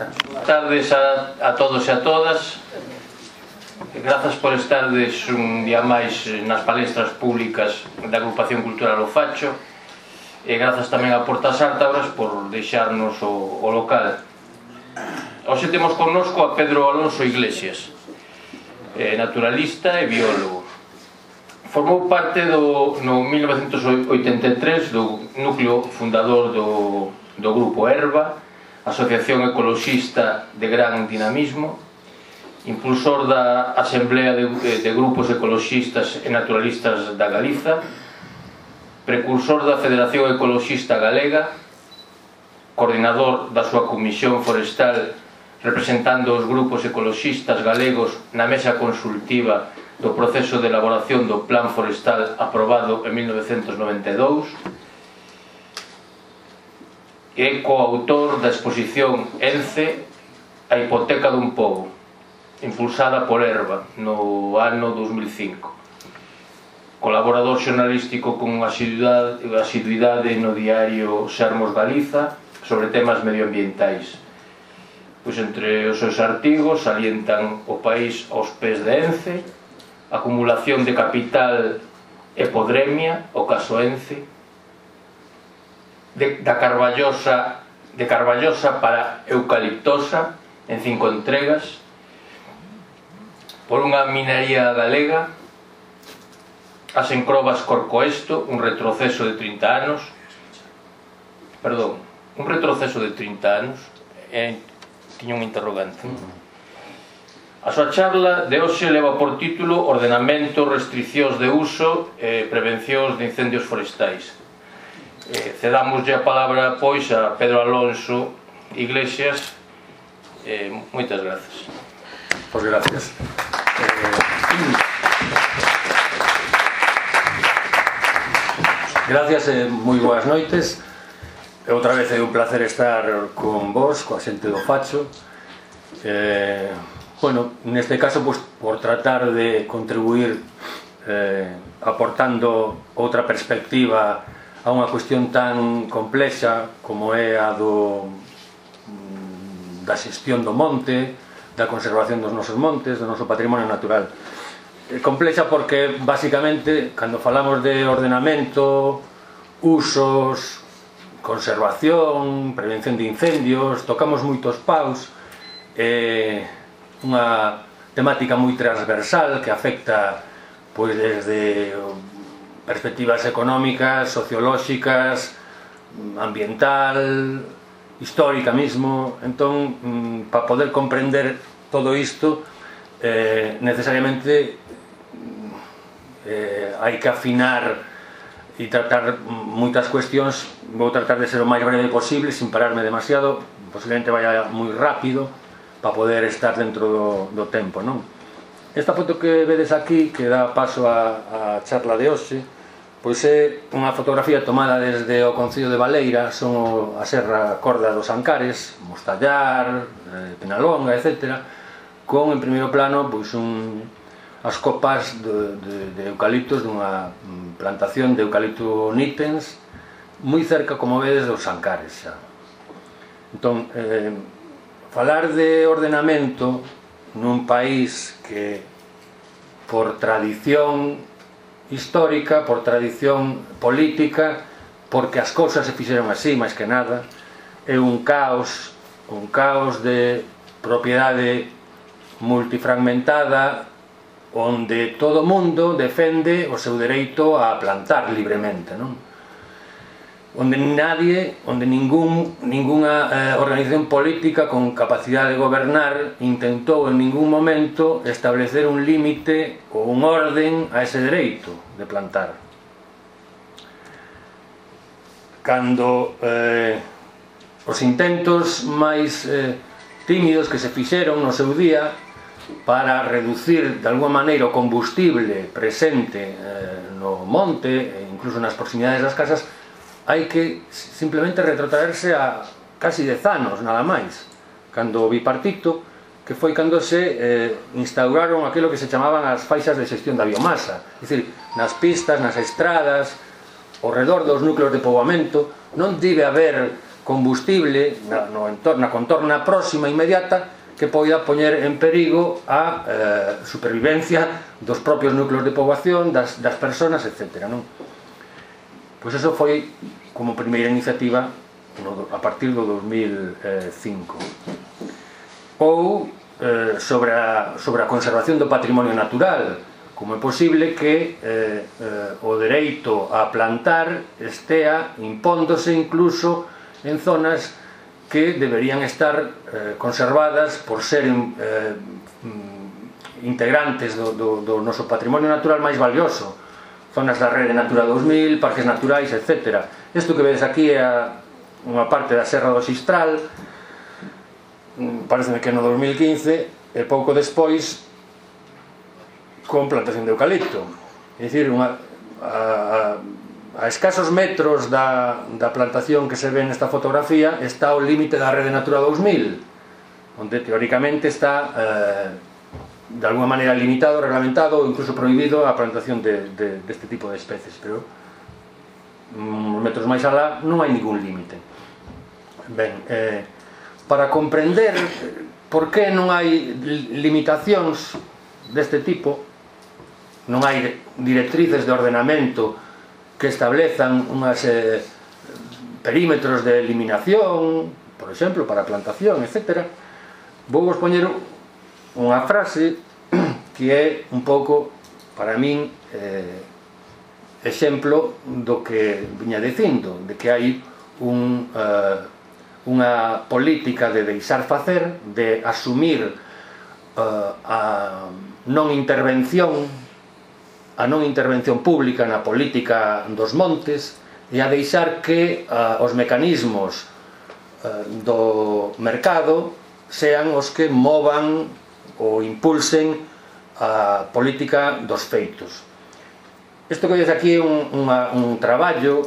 Boas tardes a todos e a todas. Grazas por estardes un día máis nas palestras públicas da Agrupación Cultural O Facho, e grazas tamén a Portas Ártabras por deixarnos o local. Hoxe temos connosco a Pedro Alonso Iglesias, naturalista e biólogo. Formou parte no 1983 do núcleo fundador do Grupo Herba, Asociación Ecoloxista de gran dinamismo, impulsor da Asamblea de Grupos Ecoloxistas e Naturalistas da Galiza, precursor da Federación Ecoloxista Galega, coordinador da súa Comisión Forestal representando os grupos ecoloxistas galegos na mesa consultiva do proceso de elaboración do Plan Forestal aprobado en 1992, e coautor da exposición ENCE, a hipoteca dun pobo, impulsada por Herba no ano 2005. Colaborador xornalístico con asiduidade no diario Sermos Galiza sobre temas medioambientais. Pois entre os seus artigos salientan O país aos pés de Ence, Acumulación de capital e podremia, o caso Ence, de Carballosa para Eucaliptosa, en 5 entregas, Por unha minería galega, As encrobas Corcoesto, un retroceso de 30 anos, tiña un interrogante. A súa charla de hoxe leva por título Ordenamento, restriccións de uso e prevencións de incendios forestais. Cedamoslle a palabra, pois, a Pedro Alonso Iglesias. Moitas grazas. Pois gracias. Gracias e moi boas noites. Outra vez é un placer estar con vos, coa xente do Facho. Bueno, neste caso, pues, por tratar de contribuir aportando outra perspectiva a unha cuestión tan complexa como é a da xestión do monte, da conservación dos nosos montes, do noso patrimonio natural. Complexa porque, basicamente, cando falamos de ordenamento, usos, conservación, prevención de incendios, tocamos moitos paus, unha temática moi transversal que afecta, pois, desde perspectivas económicas, sociolóxicas, ambiental, histórica mismo. Entón, para poder comprender todo isto, necesariamente hai que afinar e tratar moitas cuestións. Vou tratar de ser o máis breve posible, sin pararme demasiado, posiblemente vaya moi rápido para poder estar dentro do tempo, non? Esta foto que vedes aquí, que dá paso á charla de hoxe, pois é unha fotografía tomada desde o Concello de Baleira, son a Serra Corda dos Ancares, Mostallar, Penalonga, etc., con en primeiro plano pois as copas de eucaliptos dunha plantación de eucalipto nitens moi cerca, como vedes, dos Ancares xa. Entón, falar de ordenamento nun país que, por tradición histórica, por tradición política, porque as cousas se fixeron así, máis que nada, é un caos de propiedade multifragmentada, onde todo o mundo defende o seu dereito a plantar libremente, non? Onde ningunha organización política con capacidade de gobernar intentou en ningún momento establecer un límite ou un orden a ese dereito de plantar. Cando os intentos máis tímidos que se fixeron no seu día para reducir de alguma maneira o combustible presente no monte, incluso nas proximidades das casas, hai que simplemente retrotraerse a casi 10 anos, nada máis, cando o bipartito, que foi cando se instauraron aquilo que se chamaban as faixas de xestión da biomasa, é dicir, nas pistas, nas estradas, ao redor dos núcleos de poboamento, non debe haber combustible na contorna próxima inmediata que poida poñer en perigo a supervivencia dos propios núcleos de poboación, das persoas, etc. Pois eso foi como primeira iniciativa a partir do 2005. Ou sobre a conservación do patrimonio natural, como é posible que o dereito a plantar estea impóndose incluso en zonas que deberían estar conservadas por ser integrantes do noso patrimonio natural máis valioso, zonas da Rede Natura 2000, parques naturais, etc. Isto que vedes aquí é unha parte da Serra do Xistral, pareceme que no 2015, e pouco despois con plantación de eucalipto. É dicir, a escasos metros da plantación que se ve nesta fotografía está o límite da Rede Natura 2000, onde teóricamente está de alguma maneira limitado, reglamentado ou incluso prohibido a plantación deste tipo de especies, pero uns metros máis alá non hai ningún límite. Ben, para comprender por que non hai limitacións deste tipo, non hai directrices de ordenamento que establezan unhas perímetros de eliminación, por exemplo, para a plantación, etc. Vou vos poñer unha frase que é un pouco, para min, exemplo do que viña dicindo, de que hai unha política de deixar facer, de asumir a non intervención pública na política dos montes e a deixar que os mecanismos do mercado sean os que movan ou impulsen a política dos feitos. Isto que vedes aquí é un traballo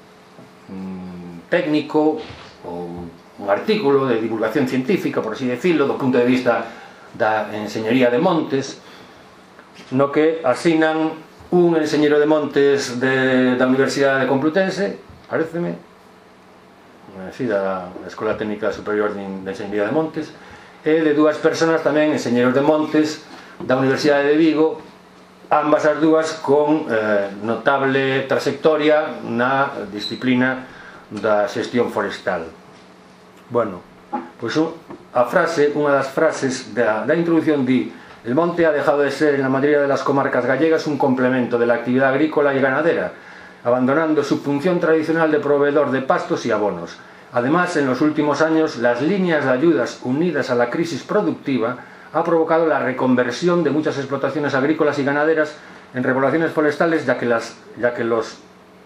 técnico ou un artículo de divulgación científica, por así decirlo, do punto de vista da enxeñería de montes, no que asinan un enxeñeiro de montes da Universidade Complutense, pareceme, así, da Escola Técnica Superior de Enxeñería de Montes, e de dúas persoas tamén, enxeñeiros de montes da Universidade de Vigo, ambas as dúas con notable trayectoria na disciplina da xestión forestal. Bueno, pois unha das frases da introducción di: el monte ha dejado de ser en la mayoría de las comarcas gallegas un complemento de la actividad agrícola y ganadera, abandonando su función tradicional de proveedor de pastos y abonos. Además, en los últimos años, las líneas de ayudas unidas a la crisis productiva ha provocado la reconversión de muchas explotaciones agrícolas y ganaderas en repoblaciones forestales, ya que los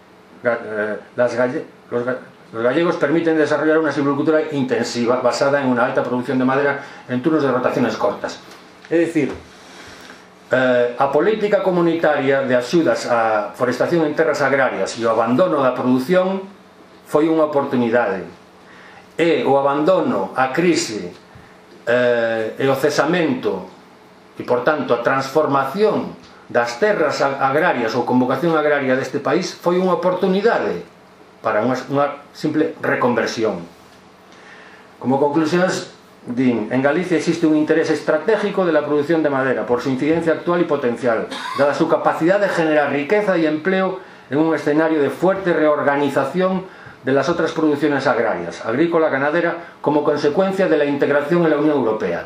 gallegos permiten desarrollar una silvicultura intensiva basada en una alta producción de madera en turnos de rotaciones cortas. É dicir, a política comunitaria de axudas á forestación en terras agrarias e o abandono da produción foi unha oportunidade, e o abandono, a crise e o cesamento e, por tanto, a transformación das terras agrarias ou convocación agraria deste país foi unha oportunidade para unha simple reconversión. Como conclusións, en Galicia existe un interés estratégico de la producción de madera por su incidencia actual y potencial, dada su capacidad de generar riqueza y empleo en un escenario de fuerte reorganización de las otras producciones agrarias, agrícola, ganadera, como consecuencia de la integración en la Unión Europea.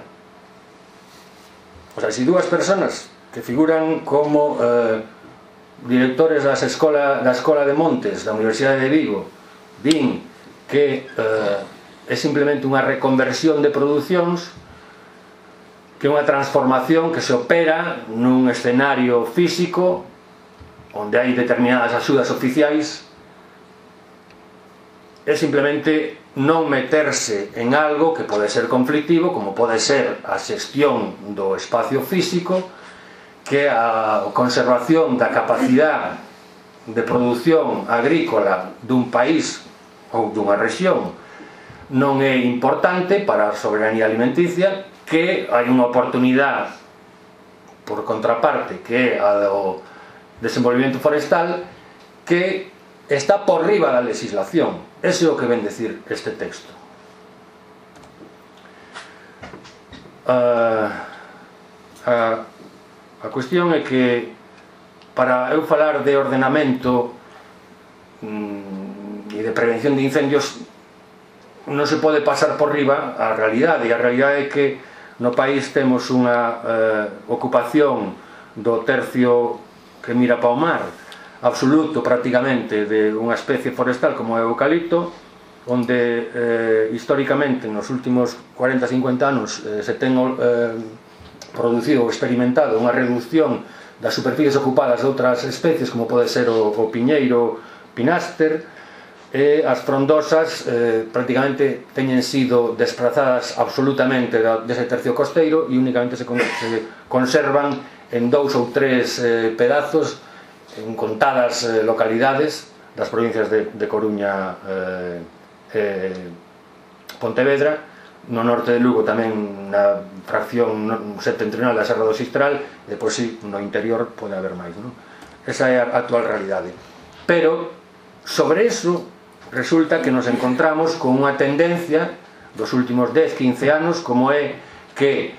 O sea, si dúas personas que figuran como directores da Escola de Montes da Universidade de Vigo din que é simplemente unha reconversión de producións, que é unha transformación que se opera nun escenario físico onde hai determinadas axudas oficiais, é simplemente non meterse en algo que pode ser conflictivo, como pode ser a xestión do espacio físico, que a conservación da capacidade de produción agrícola dun país ou dunha rexión non é importante para a soberanía alimenticia, que hai unha oportunidade por contraparte, que é a do desenvolvemento forestal, que está por riba da legislación. ese é o que ven decir este texto. A cuestión é que para eu falar de ordenamento e de prevención de incendios non se pode pasar por riba a realidade, e a realidade é que no país temos unha ocupación do tercio que mira para o mar absoluto prácticamente de unha especie forestal como é o eucalipto, onde históricamente nos últimos 40-50 anos se ten producido ou experimentado unha reducción das superficies ocupadas de outras especies como pode ser o piñeiro pináster, e as frondosas prácticamente teñen sido desplazadas absolutamente dese tercio costeiro e únicamente se conservan en 2 ou 3 pedazos en contadas localidades das provincias de Coruña e Pontevedra, no norte de Lugo tamén na fracción septentrional da Serra do Xistral, e depois si no interior pode haber máis, non? Esa é a actual realidade. Pero sobre iso resulta que nos encontramos con unha tendencia dos últimos 10-15 anos, como é que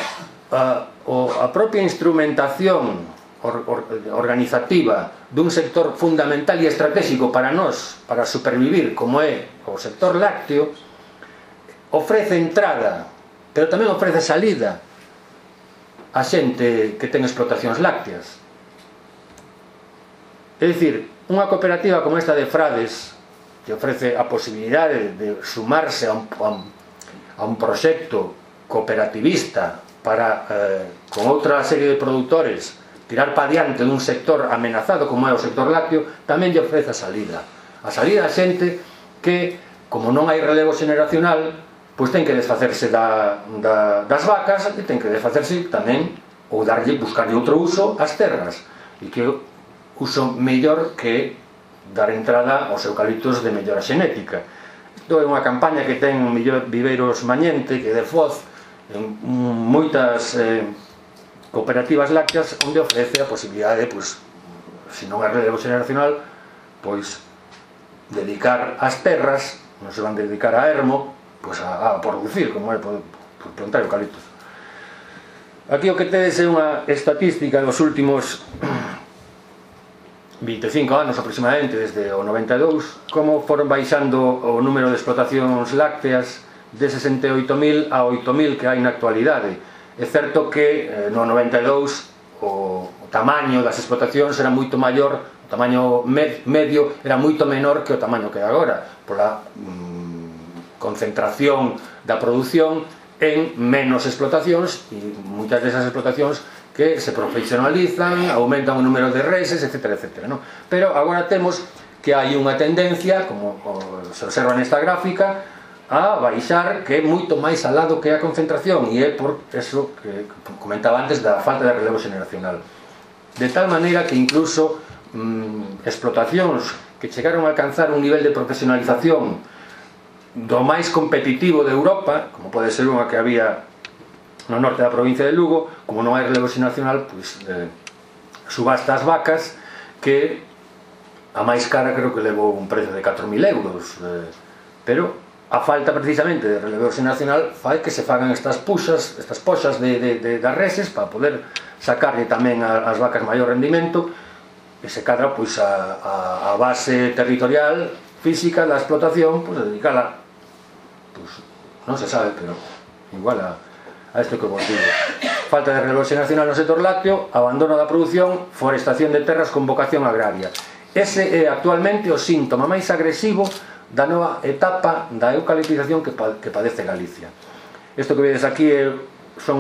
a propia instrumentación organizativa dun sector fundamental e estratégico para nós, para supervivir, como é o sector lácteo, ofrece entrada, pero tamén ofrece salida a xente que ten explotacións lácteas. É dicir, unha cooperativa como esta de Frades, que ofrece a posibilidade de sumarse a un proxecto cooperativista para, con outra serie de produtores, tirar para diante dun sector amenazado como é o sector lácteo, tamén lle ofrece a salida a xente que, como non hai relevo xeneracional, pois ten que desfacerse das vacas e ten que desfacerse tamén ou buscarlle outro uso ás terras, e que uso mellor que dar entrada aos eucaliptos de mellora xenética. Isto é unha campaña que ten Viveiros Mañente, que de Foz, en moitas cooperativas lácteas, onde ofrece a posibilidade, pois, se non é relevo xeneracional, pois dedicar as terras, non se van dedicar a ermo, pois a producir, como é plantar eucaliptos. Aquí o que tedes é unha estatística dos últimos 25 anos aproximadamente, desde o 92, como foron baixando o número de explotacións lácteas de 68.000 a 8.000 que hai na actualidade. É certo que no 92 o tamaño das explotacións era moito maior, o tamaño medio era moito menor que o tamaño que é agora, pola concentración da produción en menos explotacións, e moitas desas explotacións que se profesionalizan, aumentan o número de reses, etc. Pero agora temos que hai unha tendencia, como se observa nesta gráfica, a baixar, que é moito máis alá do que a concentración, e é por eso que comentaba antes da falta de relevo xeneracional, de tal maneira que incluso explotacións que chegaron a alcanzar un nivel de profesionalización do máis competitivo de Europa, como pode ser unha que había no norte da provincia de Lugo, como non hai relevo xeneracional, pois subasta as vacas, que a máis cara creo que levou un precio de 4.000 euros, pero a falta precisamente de relevo xeneracional fai que se fagan estas poxas das reses para poder sacarle tamén ás vacas maior rendimento, e se cadra pois a base territorial física da explotación, pois dedicala, pois non se sabe, pero igual a isto que vos digo: falta de relevo xeneracional no sector lácteo, abandono da produción, forestación de terras con vocación agraria. Ese é actualmente o síntoma máis agresivo da nova etapa da eucaliptización que padece Galicia. Isto que vedes aquí son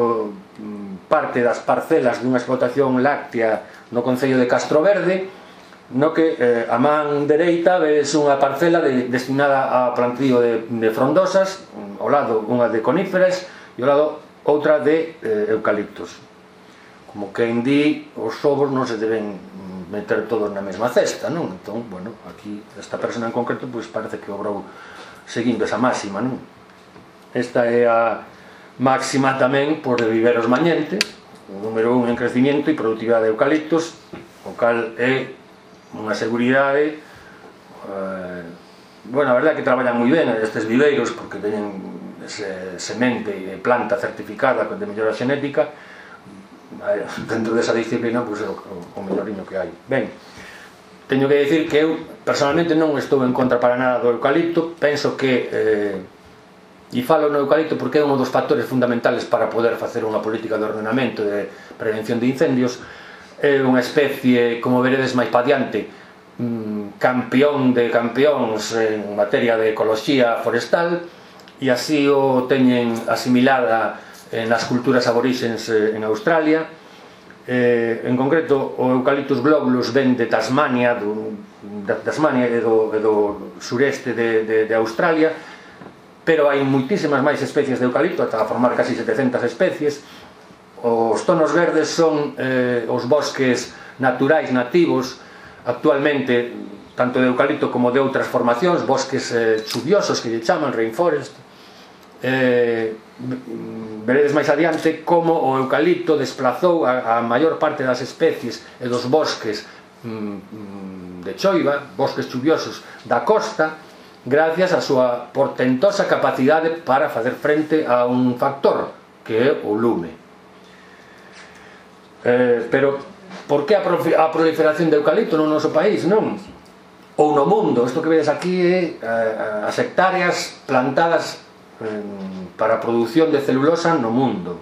parte das parcelas dunha explotación láctea no concello de Castroverde, no que a man dereita ves unha parcela destinada a plantío de frondosas, ao lado unha de coníferas e ao lado outra de eucaliptos. Como quen di, os ovos non se deben meter todos na mesma cesta, non? Entón, bueno, aquí esta persona en concreto pois parece que obrou seguindo esa máxima, non? Esta é a máxima tamén por de Viveiros Mañente, o número 1 en crecimiento e productividade de eucaliptos, o cal é unha seguridade bueno, a verdade é que traballan moi ben estes viveiros porque teñen semente e planta certificada de mellora xenética. Dentro desa disciplina, pois é o melloriño que hai. Ben, teño que dicir que eu personalmente non estou en contra para nada do eucalipto. Penso que e falo no eucalipto porque é un dos factores fundamentales para poder facer unha política de ordenamento e de prevención de incendios. É unha especie, como veredes máis pa diante, campeón de campeóns en materia de ecoloxía forestal, e así o teñen asimilada nas culturas aborixens en Australia. En concreto, o Eucalyptus globulus ven de Tasmania, e do sureste de Australia, pero hai moitísimas máis especies de eucalipto, ata a formar casi 700 especies. Os tonos verdes son os bosques naturais nativos actualmente, tanto de eucalipto como de outras formacións, bosques chuviosos que lle chaman rainforest. Veredes máis adiante como o eucalipto desplazou a maior parte das especies e dos bosques de choiva, bosques chuviosos da costa, gracias á súa portentosa capacidade para facer frente a un factor que é o lume. Pero por que a proliferación de eucalipto no noso país, non? Ou no mundo? Isto que vedes aquí é as hectáreas plantadas para a produción de celulosa no mundo.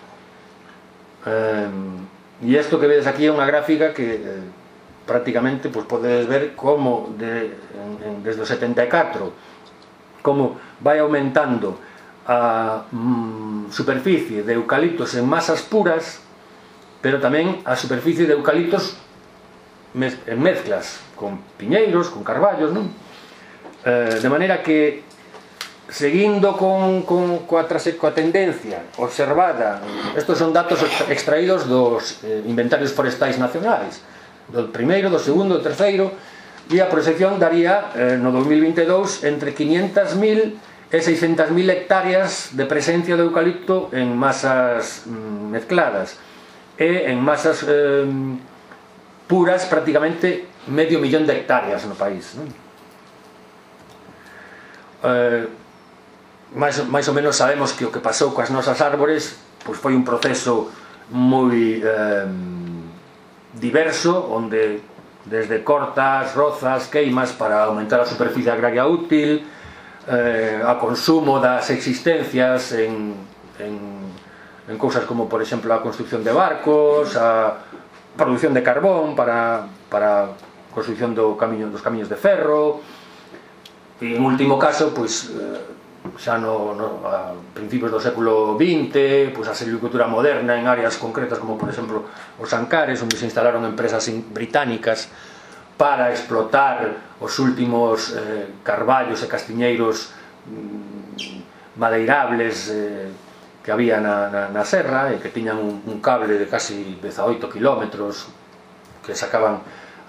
E isto que vedes aquí é unha gráfica que prácticamente podedes ver como desde o 74 como vai aumentando a superficie de eucaliptos en masas puras, pero tamén a superficie de eucaliptos en mezclas con piñeiros, con carballos, non? De maneira que seguindo coa tendencia observada, estos son datos extraídos dos inventarios forestais nacionais, do primeiro, do segundo, do terceiro, e a proxección daría no 2022 entre 500.000 e 600.000 hectáreas de presencia de eucalipto en masas mezcladas, e en masas puras prácticamente 500.000 de hectáreas no país, non? máis ou menos sabemos que o que pasou coas nosas árbores foi un proceso moi diverso, onde desde cortas, rozas, queimas para aumentar a superficie agraria útil, a consumo das existencias en cousas como, por exemplo, a construcción de barcos, a produción de carbón para a construcción dos camiños de ferro, e en último caso, xa a principios do século XX, a silvicultura moderna en áreas concretas como, por exemplo, os Ancares, onde se instalaron empresas británicas para explotar os últimos carballos e castiñeiros madeirables que había na serra, e que tiñan un cable de casi 18 kilómetros que sacaban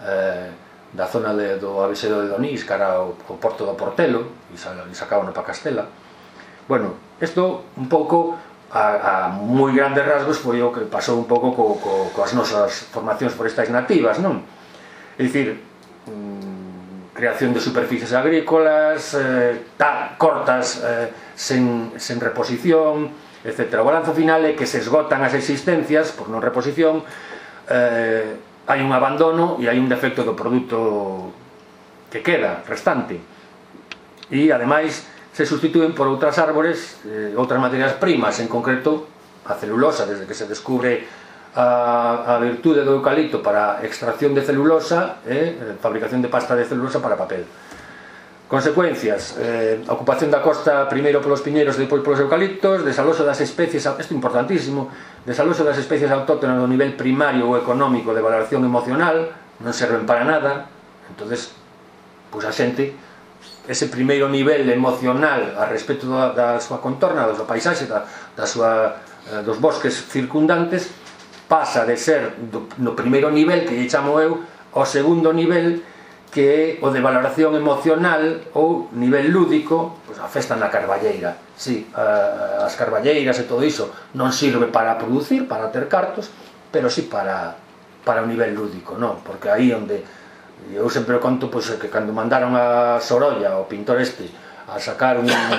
da zona do Abexedo de Donís cara ao porto do Portelo, e sacaban para Castela. Bueno, isto un pouco a moi grandes rasgos foi o que pasou un pouco coas nosas formacións forestais nativas, non? É dicir, creación de superficies agrícolas, cortas sen reposición, etc. O balanzo final é que se esgotan as existencias por non reposición, hai un abandono e hai un defecto do produto que queda, restante, e ademais se sustitúen por outras árbores, outras materias primas, en concreto a celulosa, desde que se descubre a virtude do eucalipto para extracción de celulosa e fabricación de pasta de celulosa para papel. Consecuencias: a ocupación da costa primeiro polos piñeiros e depois polos eucaliptos, desaloxo das especies, isto é importantísimo, desaloxo das especies autóctonas do nivel primario ou económico de valoración emocional, non serven para nada. Entonces, a xente, ese primeiro nivel emocional a respecto da súa contorna, da súa paisaxe, dos bosques circundantes, pasa de ser no primeiro nivel, que lle chamo eu, ao segundo nivel, que é o de valoración emocional ou nivel lúdico, a festa na carballeira. Si, as carballeiras e todo iso non sirve para producir, para ter cartos, pero si para o nivel lúdico, non? Porque aí onde E eu sempre conto que cando mandaron a Sorolla, o pintor este, a sacar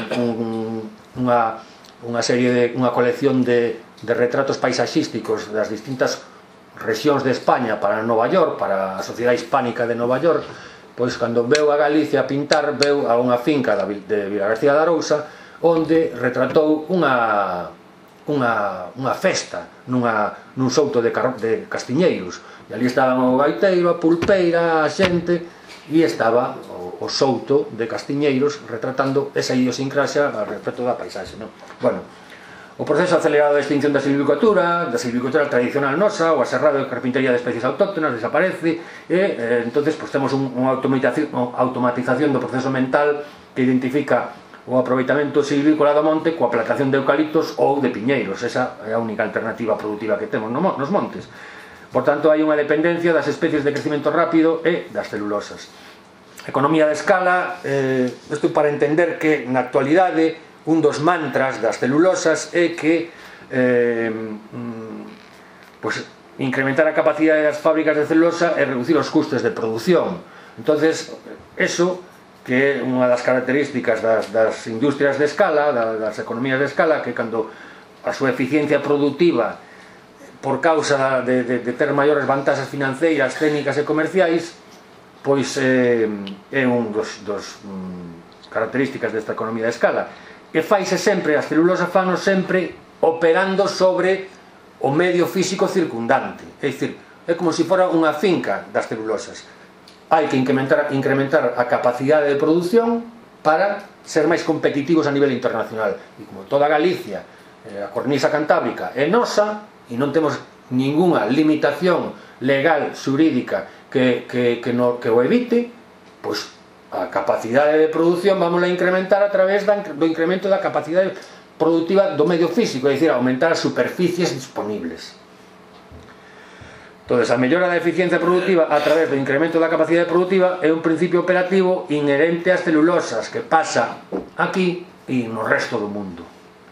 unha serie unha colección de retratos paisaxísticos das distintas rexións de España para Nova York, para a Sociedade Hispánica de Nova York, pois cando veu a Galicia pintar, veu a unha finca de Vilagarcía de Arousa onde retratou unha festa nun souto de castiñeiros, e ali estaban o gaiteiro, a pulpeira, a xente, e estaba o souto de castiñeiros retratando esa idiosincrasia a respecto da paisaxe, non? Bueno, o proceso acelerado de extinción da silvicultura tradicional nosa, o aserrado de carpintería de especies autóctonas desaparece, e entonces temos unha automatización do proceso mental que identifica o aproveitamento silvícola do monte coa plantación de eucaliptos ou de piñeiros. Esa é a única alternativa productiva que temos nos montes. Por tanto, hai unha dependencia das especies de crecimento rápido e das celulosas. Economía de escala, isto para entender que na actualidade un dos mantras das celulosas é que incrementar a capacidade das fábricas de celulosa e reducir os custes de produción. Entonces, eso que é unha das características das industrias de escala, das economías de escala, que cando a súa eficiencia productiva por causa de ter maiores vantaxes financeiras, técnicas e comerciais, pois é un dos características desta economía de escala, que faise sempre, as celulosas fanos sempre operando sobre o medio físico circundante, é dicir, é como se fora unha finca das celulosas. Hai que incrementar a capacidade de produción para ser máis competitivos a nivel internacional, e como toda Galicia, a cornisa cantábrica é nosa, e non temos ningunha limitación legal, xurídica que o evite, pois a capacidade de produción vamos a incrementar a través do incremento da capacidade productiva do medio físico, é dicir, aumentar as superficies disponibles. Entón, a mellora da eficiencia productiva a través do incremento da capacidade productiva é un principio operativo inherente ás celulosas que pasa aquí e no resto do mundo.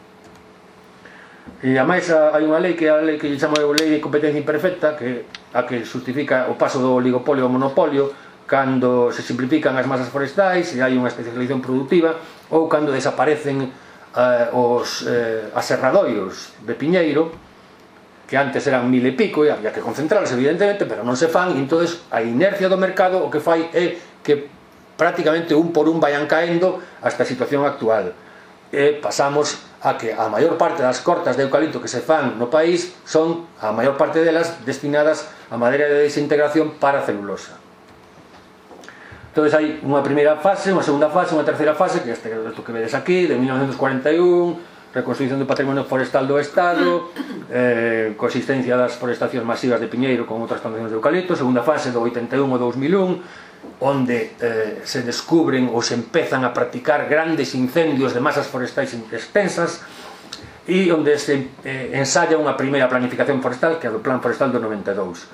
E ademais hai unha lei que é a lei que chamo de lei de competencia imperfecta, a que justifica o paso do oligopolio ao monopolio cando se simplifican as masas forestais e hai unha especialización productiva, ou cando desaparecen os aserradoiros de piñeiro, que antes eran 1000 e pico, e había que concentrarse evidentemente, pero non se fan, e entón a inercia do mercado o que fai é que prácticamente un por un vayan caendo hasta a situación actual, e pasamos a que a maior parte das cortas de eucalipto que se fan no país son a maior parte delas destinadas a madeira de desintegración para celulosa. Entón hai unha primeira fase, unha segunda fase, unha terceira fase, que é isto que vedes aquí, de 1941, reconstrucción do patrimonio forestal do Estado, coexistencia das forestacións masivas de piñeiro con outras plantacións de eucalipto, segunda fase do 81 ao 2001, onde se descubren ou se empezan a practicar grandes incendios de masas forestais extensas, e onde se ensaya unha primeira planificación forestal, que é o Plan Forestal do 92.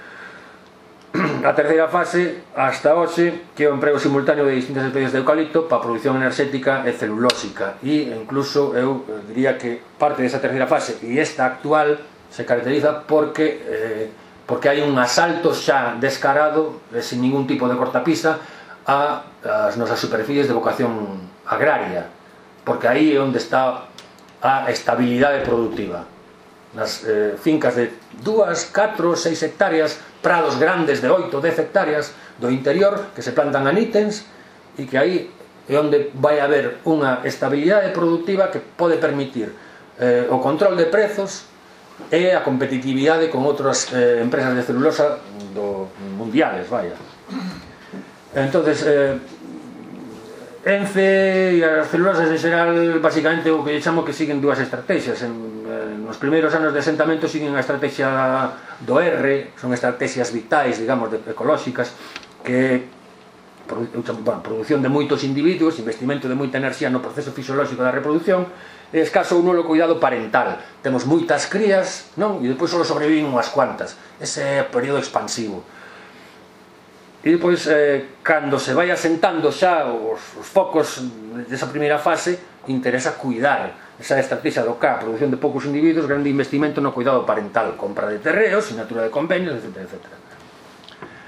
A terceira fase, hasta hoxe, que é o emprego simultáneo de distintas especies de eucalipto para a produción enerxética e celulósica, e incluso eu diría que parte desa terceira fase e esta actual se caracteriza porque hai un asalto xa descarado, sin ningún tipo de cortapisa, ás nosas superficies de vocación agraria, porque aí é onde está a estabilidade productiva. Nas fincas de 2, 4, 6 hectáreas, prados grandes de 8, 10 hectáreas do interior que se plantan a nítens, e que aí é onde vai haber unha estabilidade productiva que pode permitir o control de prezos e a competitividade con outras empresas de celulosa mundiales, vaya. Entonces, ENCE e as celulosas en xeral, basicamente, o que chamo que siguen dúas estrategias. Nos primeiros anos de asentamento siguen a estrategia do R, son estrategias vitais, digamos, ecolóxicas, que produción de moitos individuos, investimento de moita enerxía no proceso fisiolóxico da reproducción, e escaso un nulo cuidado parental. Temos moitas crías, non? E depois só sobreviven unhas cuantas. Ese é o período expansivo. E depois, cando se vai asentando xa os focos desa primeira fase, interesa cuidar esa estrategia do K, produción de poucos individuos, grande investimento no cuidado parental, compra de terreos, sinatura de convenios, etc.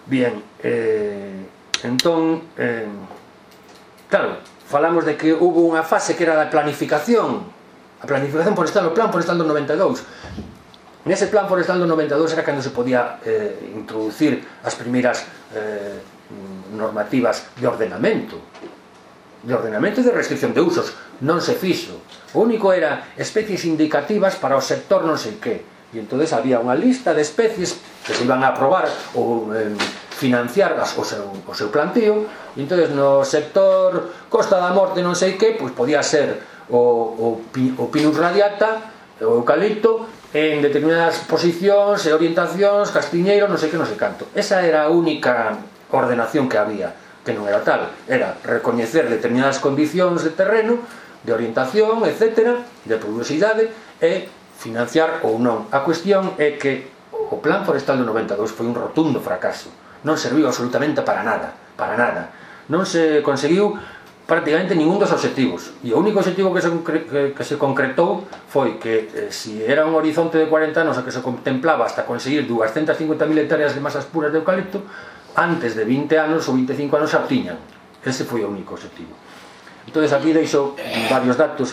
Bien, entón, claro, falamos de que hubo unha fase que era a planificación forestal, o plan forestal do 92. Nese plan forestal do 92 era cando se podía introducir as primeiras normativas de ordenamento e de restricción de usos. Non se fixo. O único era especies indicativas para o sector non sei que. E entón había unha lista de especies que se iban a aprobar ou financiar o seu plantío, e entón no sector Costa da Morte non sei que, pois podía ser o Pinus radiata, o eucalipto, en determinadas posicións e orientacións, castiñeiro, non sei que, non sei canto. Esa era a única ordenación que había, que non era tal, era recoñecer determinadas condicións de terreno, de orientación, etc., de producidade, e financiar ou non. A cuestión é que o plan forestal do 92 foi un rotundo fracaso, non serviu absolutamente para nada, non se conseguiu prácticamente ningún dos obxectivos, e o único obxectivo que se concretou foi que se era un horizonte de 40 anos a que se contemplaba hasta conseguir 250.000 hectáreas de masas puras de eucalipto, antes de 20 anos ou 25 anos xa tiñan. Ese foi o único obxectivo. Entón aquí deixo varios datos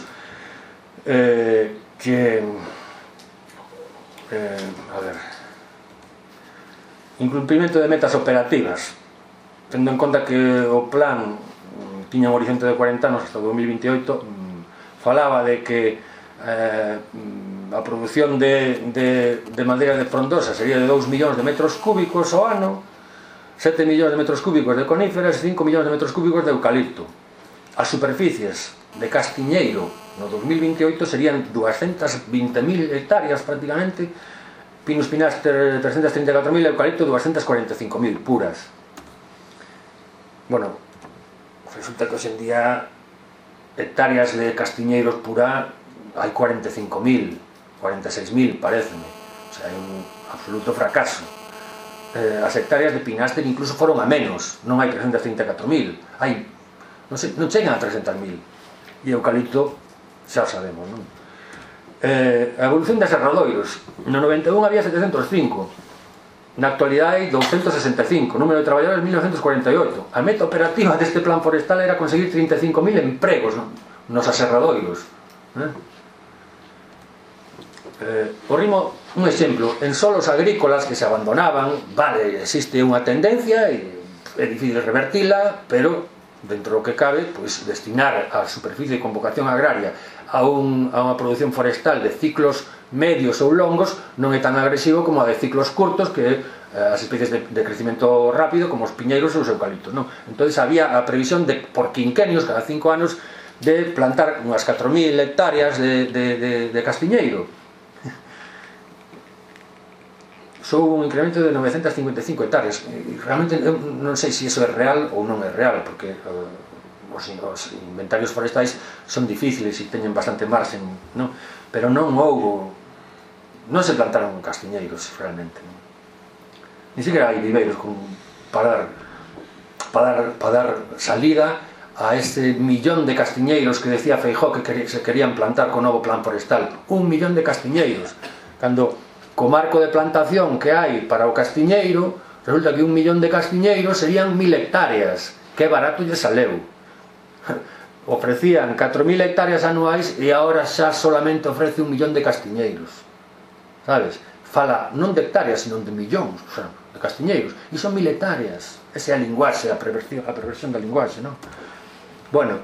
que a ver, incumprimento de metas operativas, tendo en conta que o plan tiña un horizonte de 40 anos hasta 2028, falaba de que a produción de madeira de frondosa sería de 2 millóns de metros cúbicos ao ano, 7 millóns de metros cúbicos de coníferas e 5 millóns de metros cúbicos de eucalipto. As superficies de castiñeiro no 2028 serían 220.000 hectáreas prácticamente, Pinus pinaster 334.000, eucalipto 245.000 puras. Bueno, resulta que hoxe en día hectáreas de castiñeiros pura hai 45.000, 46.000 pareceme, o sea, é un absoluto fracaso. As hectáreas de pinaster incluso foron a menos, non hai 334.000, hai, non chegan a 300.000, e eucalipto xa o sabemos, non? A evolución de serradoiros, no 91 había 705, na actualidade hai 265, número de traballadores 1948. A meta operativa deste plan forestal era conseguir 35.000 empregos nos aserradoiros. O rimo, un exemplo, en solos agrícolas que se abandonaban, vale, existe unha tendencia e é difícil revertila, pero dentro do que cabe, pois destinar a superficie con vocación agraria a unha produción forestal de ciclos medios ou longos non é tan agresivo como a de ciclos curtos, que as especies de crecimiento rápido como os piñeiros ou os eucaliptos, non? Entón había a previsión de por quinquenios, cada 5 anos, de plantar unhas 4.000 hectáreas de castiñeiro. Só hubo un incremento de 955 hectáreas, e realmente non sei se iso é real ou non é real, porque os inventarios forestais son difíciles e teñen bastante marxen, non? Pero non se plantaron castiñeiros realmente, non? Ni siquiera hai viveiros para dar salida a este millón de castiñeiros que decía Feijóo que se querían plantar co novo plan forestal. 1 millón de castiñeiros, cando co marco de plantación que hai para o castiñeiro, resulta que 1 millón de castiñeiros serían 1.000 hectáreas, que barato lle saleu. Ofrecían 4.000 hectáreas anuais e agora xa solamente ofrece 1 millón de castiñeiros, sabes? Fala non de hectáreas, sino de millóns, o sea, de castiñeiros, e son 1.000 hectáreas. Esa é a linguaxe, a perversión da linguaxe, non? Bueno,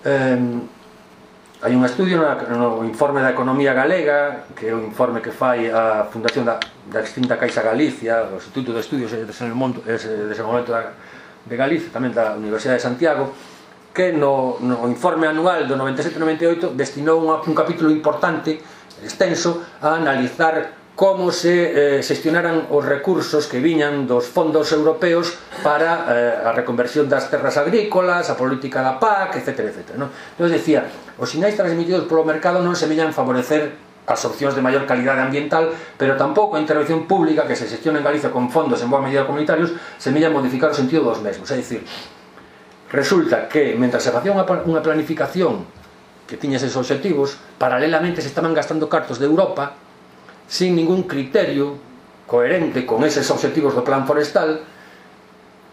hai un estudio no informe da economía galega, que é o informe que fai a fundación da extinta Caixa Galicia, o Instituto de Estudios de Desenvolvemento de Galicia, tamén da Universidade de Santiago, que no informe anual do 97-98 destinou un capítulo importante, extenso, a analizar como se xestionaran os recursos que viñan dos fondos europeos para a reconversión das terras agrícolas, a política da PAC, etc. Entón decía, os sinais transmitidos polo mercado non semellan favorecer as opcións de maior calidade ambiental, pero tampouco a intervención pública que se xestiona en Galicia con fondos en boa medida comunitarios semella modificar o sentido dos mesmos. É dicir, resulta que, mentre se facía unha planificación que tiña eses obxectivos, paralelamente se estaban gastando cartos de Europa sin ningún criterio coherente con eses obxectivos do plan forestal,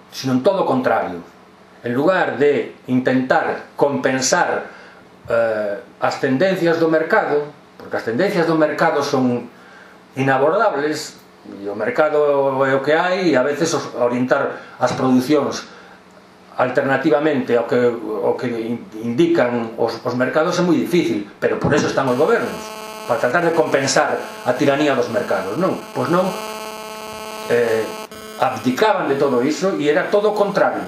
sino en todo o contrario. En lugar de intentar compensar as tendencias do mercado, porque as tendencias do mercado son inabordables, e o mercado é o que hai, e a veces orientar as producións alternativamente ao que indican os mercados é moi difícil, pero por eso están os gobernos, para tratar de compensar a tiranía dos mercados, non? Pois non, abdicaban de todo iso e era todo o contrario.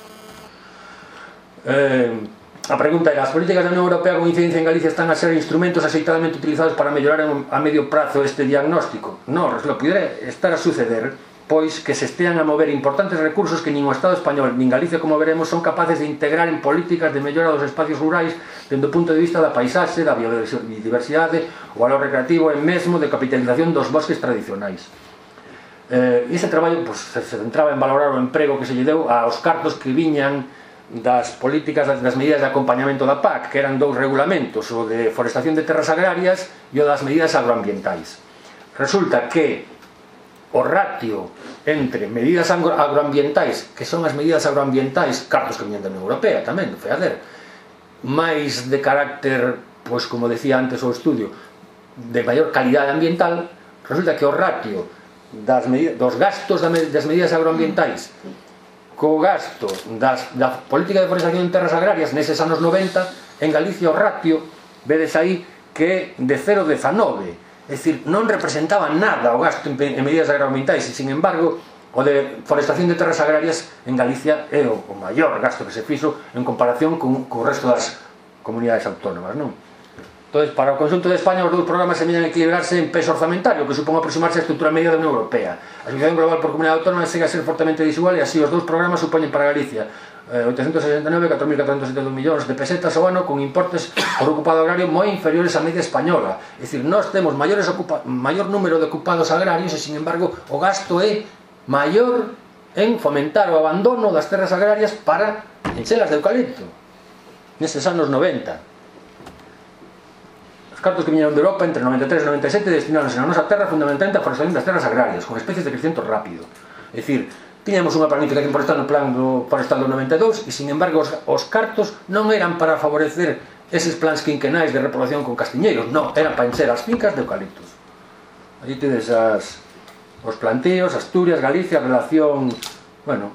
A pregunta era: as políticas da Unión Europea con incidencia en Galicia están a ser instrumentos axeitadamente utilizados para mellorar a medio prazo este diagnóstico? Non, lo pudera estar a suceder, pois que se estean a mover importantes recursos que nin o Estado español nin Galicia, como veremos, son capaces de integrar en políticas de mellora dos espacios rurais dende o punto de vista da paisaxe, da biodiversidade, o valor recreativo e mesmo de capitalización dos bosques tradicionais. Ese traballo se centraba en valorar o emprego que se lle deu aos cartos que viñan das políticas, das medidas de acompañamento da PAC, que eran 2 regulamentos, o de forestación de terras agrarias e o das medidas agroambientais. Resulta que o ratio entre medidas agroambientais, que son as medidas agroambientais, cartos que viñan da Unión Europea tamén, do FEADER, máis de carácter, pois como decía antes o estudio, de maior calidade ambiental, resulta que o ratio dos gastos das medidas agroambientais co gasto da política de forestación en terras agrarias neses anos 90, en Galicia o ratio, vedes aí, que é de 0,19. É dicir, non representaba nada o gasto en medidas agroambientais, e, sin embargo, o de forestación de terras agrarias en Galicia é o maior gasto que se fixo en comparación co resto das comunidades autónomas, non? Entón, para o conxunto de España, os 2 programas semillan equilibrarse en peso orzamentario, que supón aproximarse á estrutura media da Unión Europea. A situación global por comunidade autónoma segue a ser fortemente desigual, e así os 2 programas supoñen para Galicia 869, 4.472 millóns de pesetas ao ano, con importes por ocupado agrario moi inferiores á media española. É dicir, nós temos maior número de ocupados agrarios e, sin embargo, o gasto é maior en fomentar o abandono das terras agrarias para enchelas de eucalipto neses anos 90. Os cartos que viñeron de Europa entre 93 e 97 destinaronse na nosa terra fundamentalmente a forestación das terras agrarias, con especies de crecimiento rápido. É dicir, tiñamos unha planificación forestal no plan forestal do 92, e, sin embargo, os cartos non eran para favorecer eses plans quinquenais de repoblación con castiñeiros, non, eran para encher as fincas de eucaliptos. Allí tedes os plantíos, Asturias, Galicia, relación... Bueno,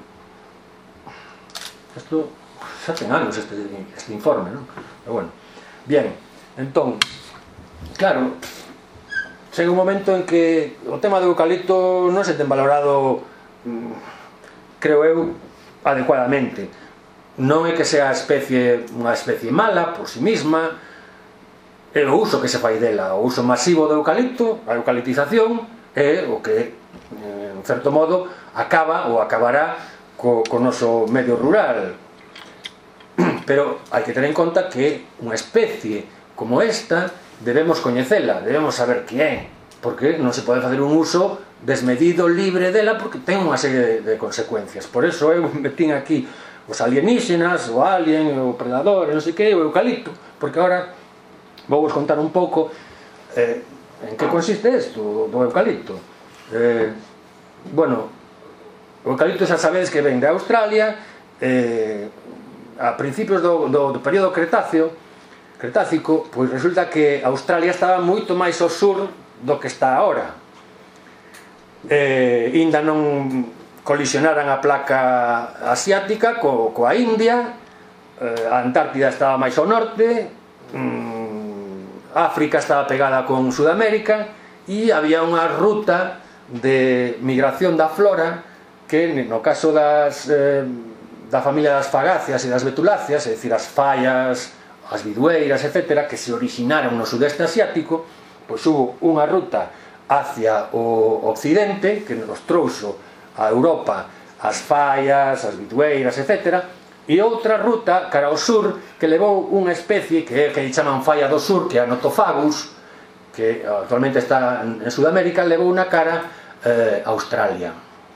isto xa ten anos este informe, non? Pero bueno, bien, entón, claro, chega un momento en que o tema do eucalipto non se ten valorado, creo eu, adecuadamente. Non é que sea unha especie mala por si mesma, é o uso que se fai dela, o uso masivo do eucalipto, a eucaliptización, é o que, en certo modo, acaba ou acabará co noso medio rural. Pero hai que ter en conta que unha especie como esta debemos coñecela, debemos saber que é, porque non se pode facer un uso desmedido, libre dela, porque ten unha serie de consecuencias. Por eso eu metín aquí os alienígenas, o alien, o predador, non sei que, o eucalipto, porque agora vou vos contar un pouco en que consiste isto do eucalipto. Bueno, o eucalipto xa sabedes que ven de Australia, a principios do período Cretácico, pois resulta que Australia estaba moito máis ao sur do que está agora. Inda non colisionaran a placa asiática coa India, a Antártida estaba máis ao norte, África estaba pegada con Sudamérica, e había unha ruta de migración da flora que, no caso da familia das fagáceas e das betuláceas, é dicir, as fallas, as bidueiras, etc., que se originaron no sudeste asiático, pois hubo unha ruta hacia o occidente que nos trouxo a Europa as fallas, as bidueiras, etc., e outra ruta cara ao sur que levou unha especie que chaman falla do sur, que é a Notophagus, que actualmente está en Sudamérica, levou unha cara a Australia.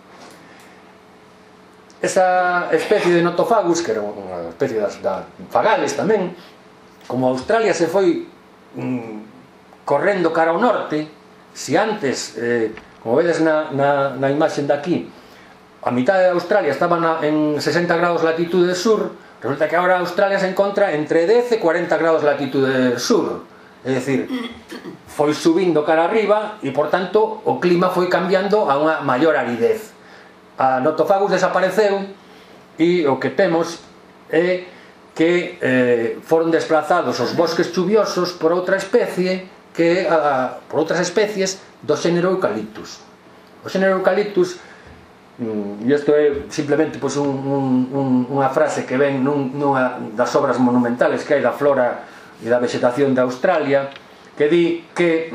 Esa especie de Notophagus, que era unha especie da fagales tamén, como Australia se foi correndo cara ao norte, se antes, como vedes na imaxen daqui, a mitad de Australia estaba en 60 grados latitude sur, resulta que ahora Australia se encontra entre 10 e 40 grados latitude sur, é dicir, foi subindo cara arriba e, por tanto, o clima foi cambiando a unha maior aridez. A Nothofagus desapareceu e o que temos é que foron desplazados os bosques chuviosos por outra especie por outras especies do xénero Eucalyptus. O xénero Eucalyptus, e isto é simplemente unha frase que ven nunha das obras monumentales que hai da flora e da vegetación de Australia, que di que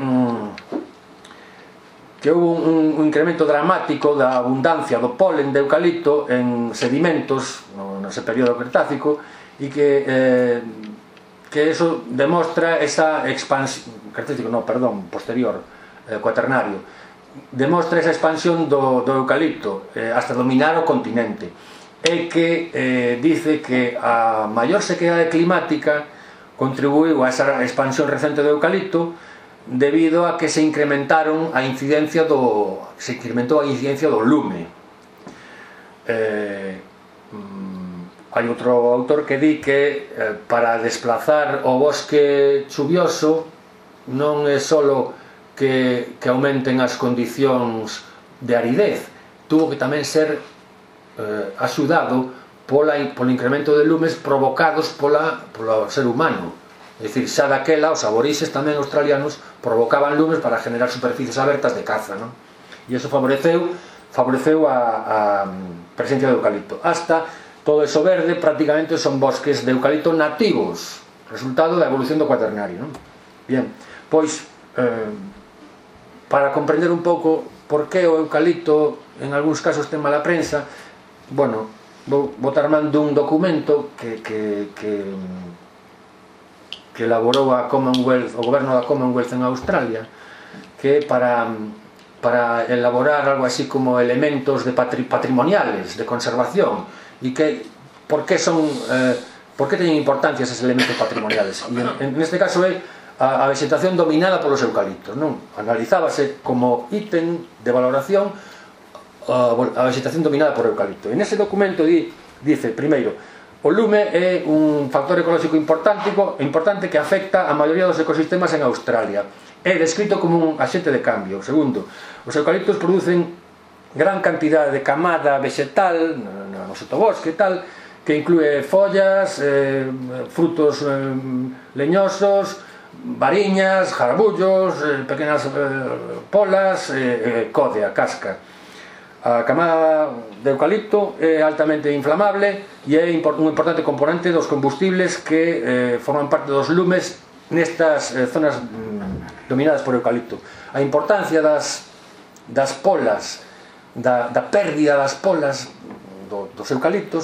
houve un incremento dramático da abundancia do polen de eucalipto en sedimentos nese período cretácico e que eso demostra esa expansión posterior, cuaternario, demostra esa expansión do eucalipto hasta dominar o continente, e que dice que a maior sequedade climática contribuiu a esa expansión recente do eucalipto debido a que se incrementou a incidencia do lume. Hai outro autor que di que para desplazar o bosque chuvioso non é só que aumenten as condicións de aridez, tuvo que tamén ser axudado polo incremento de lumes provocados polo ser humano. É dicir, xa daquela os aborixes tamén australianos provocaban lumes para generar superficies abertas de caza, non? E iso favoreceu a presencia de eucalipto. Hasta todo eso verde prácticamente son bosques de eucalipto nativos, resultado da evolución do cuaternario, non? Bien, pois para comprender un pouco por que o eucalipto en algúns casos ten mala prensa, bueno, vou botar man dun documento que elaborou a Commonwealth, o goberno da Commonwealth en Australia, que para elaborar algo así como elementos patrimoniales de conservación, e que por que teñen importancia esos elementos patrimoniales. E en este caso é a vegetación dominada polos eucaliptos, non? Analizábase como ítem de valoración a vegetación dominada por eucalipto. En ese documento dice, primeiro, o lume é un factor ecolóxico importante que afecta a maioría dos ecosistemas en Australia. É descrito como un axente de cambio. Segundo, os eucaliptos producen gran cantidade de camada vegetal no sotobosque e tal, que inclúe follas, frutos leñosos, variñas, jarabullos, pequenas polas, códea, casca. A camada de eucalipto é altamente inflamable e é un importante componente dos combustibles que forman parte dos lumes nestas zonas dominadas por eucalipto. A importancia das polas, da pérdida das polas dos eucaliptos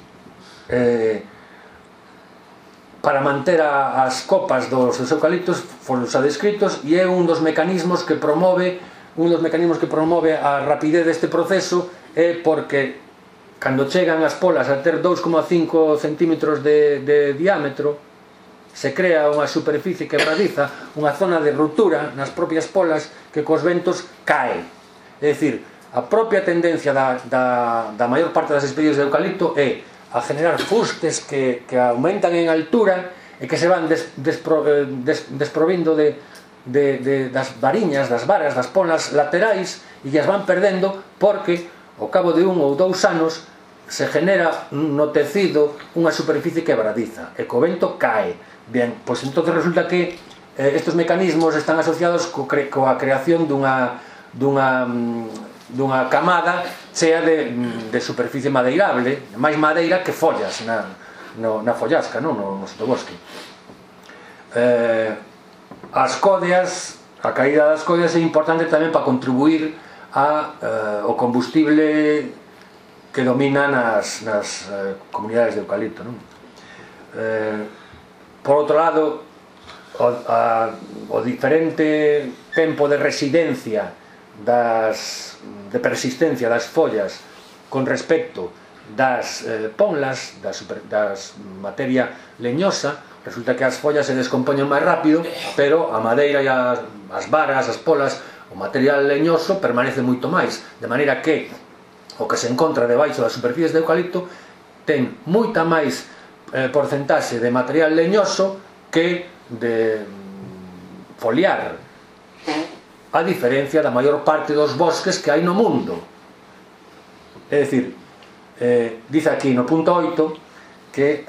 para manter as copas dos eucaliptos foron xa descritos, e é un dos mecanismos que promove a rapidez deste proceso, é porque cando chegan as polas a ter 2,5 centímetros de diámetro, se crea unha superficie quebradiza, unha zona de ruptura nas propias polas que cos ventos cae. É dicir, a propia tendencia da maior parte das especies de eucalipto é a generar fustes que aumentan en altura e que se van desprovindo das variñas, das varas, das polas laterais, e as van perdendo porque ao cabo de 1 ou 2 anos se genera no tecido unha superficie quebradiza e co vento cae. Bien, pois entonces resulta que estes mecanismos están asociados coa creación dunha camada chea de superficie madeirable, máis madeira que follas na follasca, no sotobosque. As códeas, a caída das códeas é importante tamén para contribuir ao combustible que domina nas comunidades de eucalipto, non? Por outro lado, o diferente tempo de residencia de persistencia das follas con respecto das ponlas, das materia leñosa, resulta que as follas se descompoñen máis rápido, pero a madeira e as varas, as polas, o material leñoso permanece moito máis, de maneira que o que se encontra debaixo das superficies de eucalipto ten moita máis porcentaxe de material leñoso que de foliar, a diferencia da maior parte dos bosques que hai no mundo. É dicir, dice aquí no punto 8 que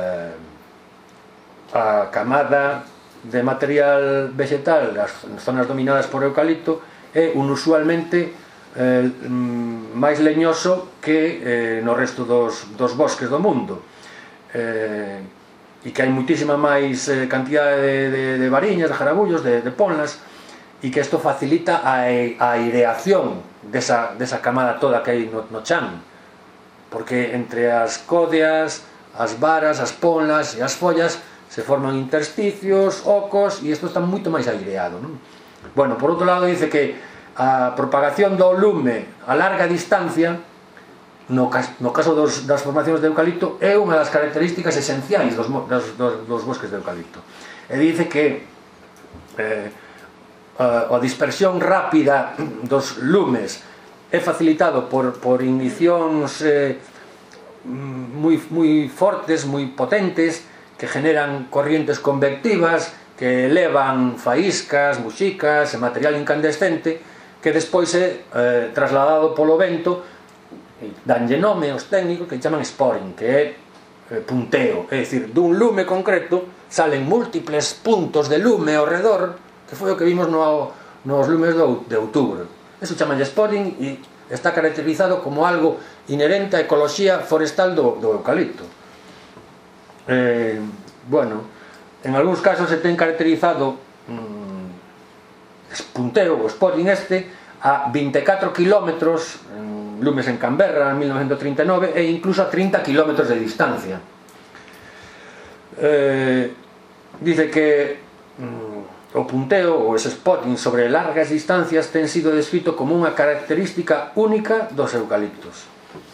a camada de material vegetal das zonas dominadas por eucalipto é unusualmente máis leñoso que no resto dos bosques do mundo, e que hai muitísima máis cantidade de variñas, de jarabullos, de ponlas, e que isto facilita a aireación desa camada toda que hai no chan, porque entre as codias, as varas, as ponlas e as follas se forman intersticios, ocos, e isto está moito máis aireado, non? Bueno, por outro lado, dice que a propagación do lume a larga distancia no caso das formacións de eucalipto é unha das características esenciais dos bosques de eucalipto, e dice que a dispersión rápida dos lumes é facilitado por ignicións moi fortes, moi potentes, que generan corrientes convectivas que elevan faíscas, muxicas e material incandescente que despois é trasladado polo vento, danlle nome aos técnicos que chaman sporing, que é punteo, é dicir, dun lume concreto salen múltiples puntos de lume ao redor, que foi o que vimos nos lumes de outubro. Eso chamanlle sporing e está caracterizado como algo inherente á ecoloxía forestal do eucalipto. Bueno, en algúns casos se ten caracterizado punteo, o sporing a 24 km, lumes en Canberra en 1939, e incluso a 30 km de distancia. Dice que o punteo ou ese spotting sobre largas distancias ten sido descrito como unha característica única dos eucaliptos.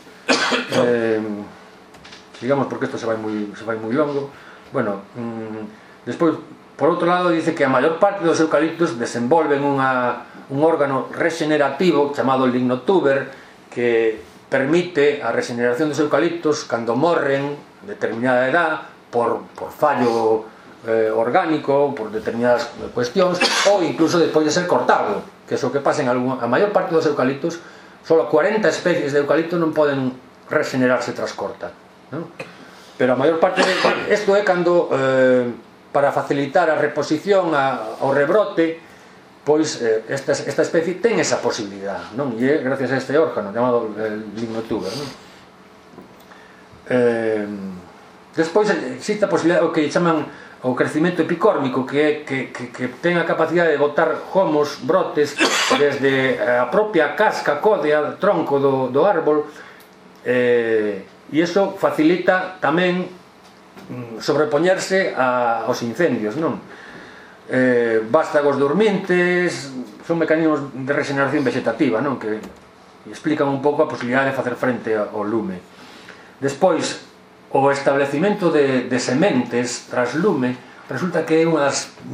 Sigamos, porque isto se vai moi longo. Bueno, despois, por outro lado, dice que a maior parte dos eucaliptos desenvolven un órgano regenerativo chamado lignotuber, que permite a regeneración dos eucaliptos cando morren determinada edad por fallo orgánico, por determinadas cuestións, ou incluso despois de ser cortado, que é o que pasa en a maior parte dos eucaliptos. Solo 40 especies de eucalipto non poden regenerarse tras corta, non? Pero a maior parte isto é cando para facilitar a reposición ao rebrote, pois esta especie ten esa posibilidade, non? E é gracias a este órgano chamado lignotuber, non? Despois existe a posibilidade o que chaman o crecimento epicórmico, que ten a capacidade de botar gomos, brotes desde a propia casca, codea, tronco do árbol, e iso facilita tamén sobrepoñerse aos incendios, non? Vástagos durmientes son mecanismos de regeneración vegetativa, non? Que explican un pouco a posibilidade de facer frente ao lume. Despois, o establecimento de sementes tras lume resulta que é un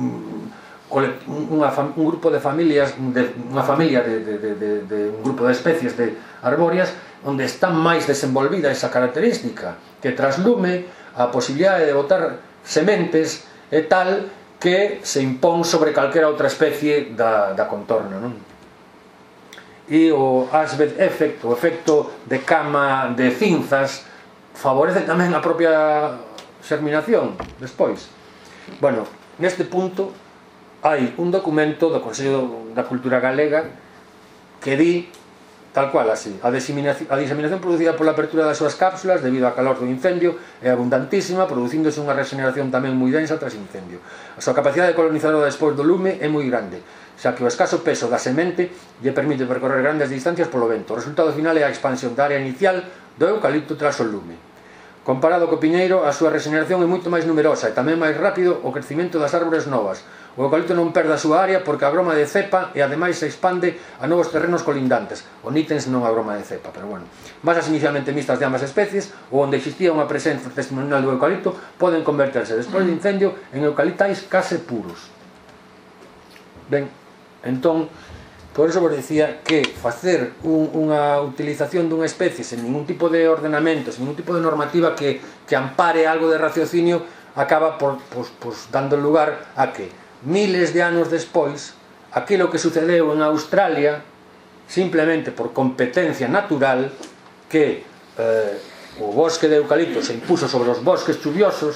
grupo de familias, unha familia de un grupo de especies de arbóreas onde está máis desenvolvida esa característica, que tras lume a posibilidade de botar sementes é tal que se impón sobre calquera outra especie da contorna, non? E o Ashbead Effect, o efecto de cama de cinzas, favorece tamén a propia xerminación despois. Bueno, neste punto hai un documento do Consello da Cultura Galega que di tal cual así: a diseminación producida pola apertura das súas cápsulas debido ao calor do incendio é abundantísima, producíndose unha regeneración tamén moi densa tras incendio. A súa capacidade colonizadora despois do lume é moi grande, xa que o escaso peso da semente lle permite percorrer grandes distancias polo vento. O resultado final é a expansión da área inicial do eucalipto tras o lume. Comparado co piñeiro, a súa regeneración é moito máis numerosa e tamén máis rápido o crecimento das árbores novas. O eucalipto non perde a súa área porque agroma de cepa e ademais se expande a novos terrenos colindantes. O nítens non agroma de cepa, pero bueno. Masas inicialmente mixtas de ambas especies, ou onde existía unha presencia testimonial do eucalipto, poden converterse despois de incendio en eucaliptais case puros. Ben, entón, Por eso vos decía que facer unha utilización dunha especie sen ningún tipo de ordenamento, sen ningún tipo de normativa que ampare algo de raciocinio, acaba por dando lugar a que miles de anos despois aquilo que sucedeu en Australia, simplemente por competencia natural, que o bosque de eucalipto se impuso sobre os bosques chuviosos,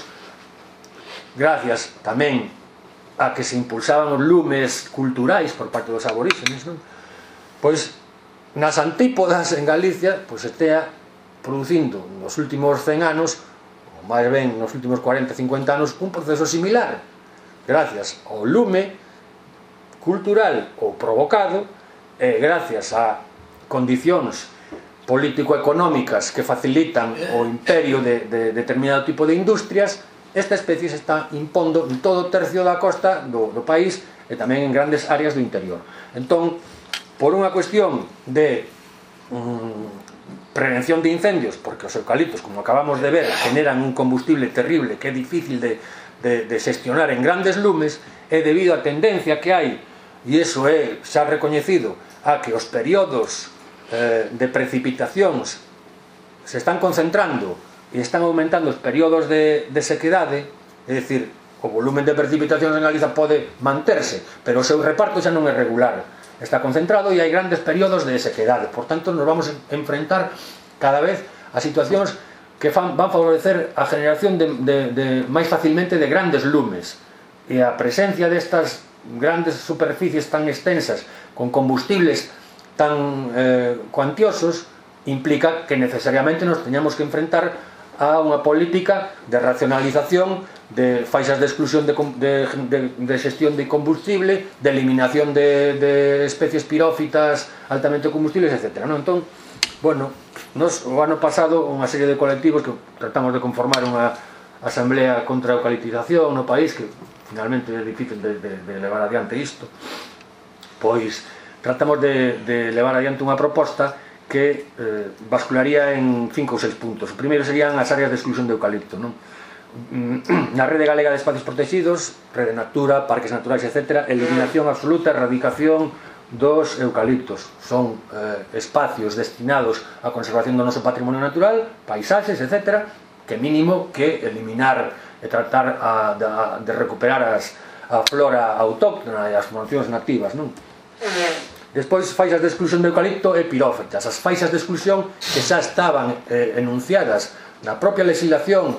gracias tamén a que se impulsaban os lumes culturais por parte dos aborígenes, non? Pois nas antípodas en Galicia pois se estea producindo nos últimos 100 anos, ou máis ben nos últimos 40-50 anos, un proceso similar, gracias ao lume cultural ou provocado, e gracias a condicións político-económicas que facilitan o imperio de determinado tipo de industrias. Esta especie se está impondo en todo o tercio da costa do país e tamén en grandes áreas do interior. Entón, por unha cuestión de prevención de incendios, porque os eucaliptos, como acabamos de ver, generan un combustible terrible que é difícil de xestionar en grandes lumes, e debido á tendencia que hai, e iso é xa recoñecido, a que os períodos de precipitacións se están concentrando e están aumentando os períodos de sequedade, é dicir, o volumen de precipitacións en Galiza pode manterse, pero o seu reparto xa non é regular, está concentrado e hai grandes períodos de sequedade. Por tanto, nos vamos a enfrentar cada vez a situacións que van favorecer a generación máis facilmente de grandes lumes, e a presencia destas grandes superficies tan extensas con combustibles tan cuantiosos implica que necesariamente nos teñamos que enfrentar a unha política de racionalización, de faixas de exclusión de xestión de combustible, de eliminación de especies pirófitas altamente combustibles, etc. Entón, bueno, nos o ano pasado unha serie de colectivos que tratamos de conformar unha asamblea contra a eucaliptización no país, que finalmente é difícil de levar adiante isto, pois tratamos de levar adiante unha proposta que bascularía en 5 ou 6 puntos. O primeiro serían as áreas de exclusión de eucalipto, non? Na rede galega de espacios protegidos, rede Natura, parques naturais, etc., eliminación absoluta, erradicación dos eucaliptos. Son espacios destinados á conservación do noso patrimonio natural, paisaxes, etc., que mínimo que eliminar e tratar de recuperar a flora autóctona e as formacións nativas, non? Despois, faixas de exclusión de eucalipto e pirófitas. As faixas de exclusión que xa estaban enunciadas na propia legislación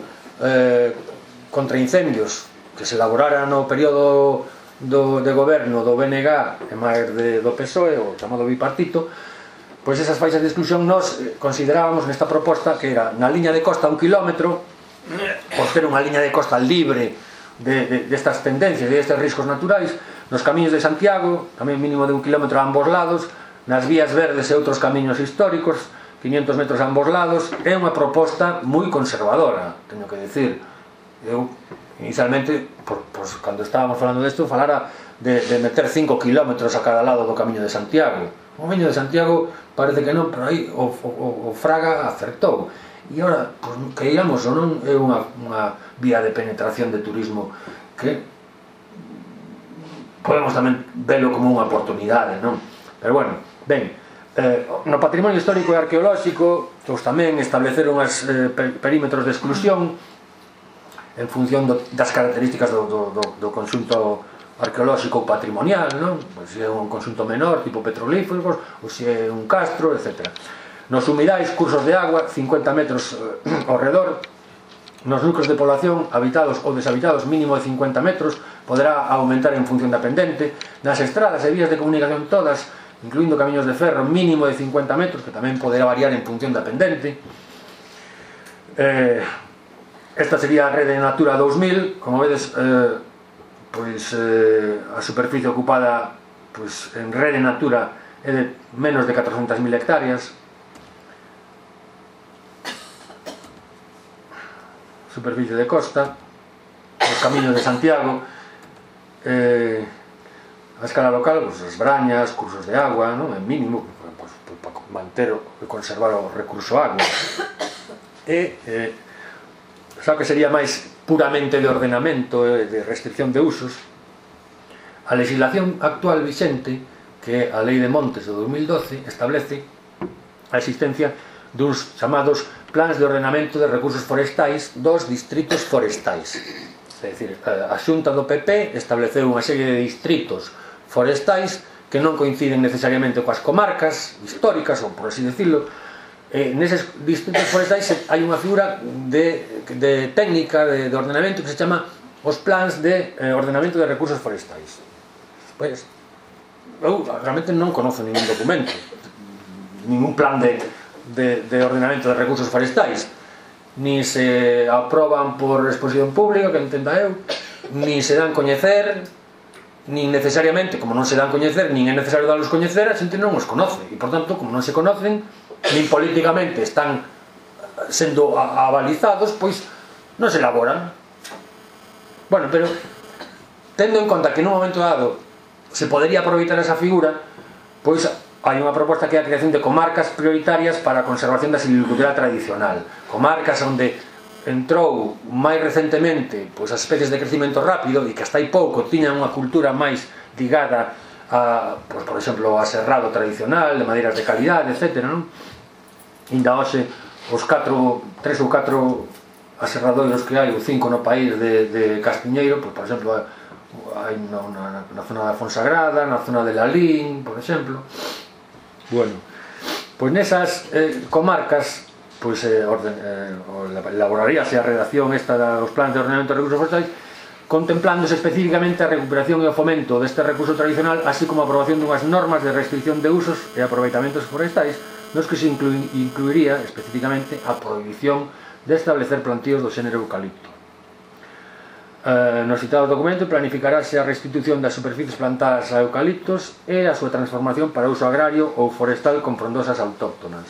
contra incendios que se elaborara no período de goberno do BNG e máis do PSOE, o chamado bipartito, pois esas faixas de exclusión nos considerábamos nesta proposta que era na liña de costa 1 kilómetro, por ter unha liña de costa libre destas tendencias e destes riscos naturais, nos camiños de Santiago, tamén mínimo de 1 kilómetro a ambos lados, nas vías verdes e outros camiños históricos, 500 metros a ambos lados. É unha proposta moi conservadora, teño que decir. Eu, inicialmente, cando estábamos falando desto, falara de meter 5 kilómetros a cada lado do camiño de Santiago. O camiño de Santiago parece que non, pero aí o Fraga acertou. E ora, que íamos ou non, é unha vía de penetración de turismo que podemos tamén velo como unha oportunidade, non? Pero bueno, ben, no patrimonio histórico e arqueolóxico, pois tamén estableceron as perímetros de exclusión en función das características do conxunto arqueolóxico ou patrimonial, non? Pois se é un conxunto menor, tipo petrolíferos, ou se é un castro, etc. Nos humidais, cursos de agua, 50 metros ao redor. Nos núcleos de población, habitados ou deshabitados, mínimo de 50 metros, poderá aumentar en función da pendente. Nas estradas e vías de comunicación todas, incluindo camiños de ferro, mínimo de 50 metros, que tamén poderá variar en función da pendente. Esta sería a rede Natura 2000. Como vedes, a superficie ocupada en rede Natura é de menos de 400.000 hectáreas. Superficie de costa, os camiños de Santiago, a escala local, as brañas, cursos de agua, non? En mínimo, para manter e conservar o recurso agua. Xa que sería máis puramente de ordenamento e de restricción de usos, a legislación actual vixente, que a Lei de Montes do 2012 establece a existencia duns chamados plans de ordenamento de recursos forestais dos distritos forestais. É dicir, a Xunta do PP estableceu unha serie de distritos forestais que non coinciden necesariamente coas comarcas históricas, ou por así decirlo. Neses distritos forestais hai unha figura de técnica de ordenamento que se chama os plans de ordenamento de recursos forestais. Pois, eu realmente non conozo ningún documento, ningún plan de ordenamento de recursos forestais, ni se aproban por exposición pública, que entenda eu, ni se dan coñecer, nin necesariamente, como non se dan coñecer, nin é necesario darlos coñecer, a xente non os conoce, e por tanto, como non se conocen, nin políticamente están sendo avalizados, pois non se elaboran. Bueno, pero tendo en conta que nun momento dado se podería aproveitar esa figura, pois hai unha proposta que é a creación de comarcas prioritarias para a conservación da silvicultura tradicional, comarcas onde entrou máis recentemente pois as especies de crecimento rápido e que hasta hai pouco tiñan unha cultura máis ligada a, pois, por exemplo, a serrado tradicional, de madeiras de calidade, etc. Ainda hoxe os 3 ou 4 aserradoiros que hai, ou 5 no país de Castiñeiro, pois, por exemplo, hai na zona da Fonsagrada, na zona de Lalín, por exemplo. Bueno, pois nesas comarcas pois elaboraríase a redacción esta dos planes de ordenamento de recursos forestais, contemplándose específicamente a recuperación e o fomento deste recurso tradicional, así como a aprobación dunhas normas de restricción de usos e aproveitamentos forestais, nos que se incluiría especificamente a prohibición de establecer plantíos do xénero eucalipto. No citado documento planificarase a restitución das superficies plantadas a eucaliptos e a súa transformación para uso agrario ou forestal con frondosas autóctonas.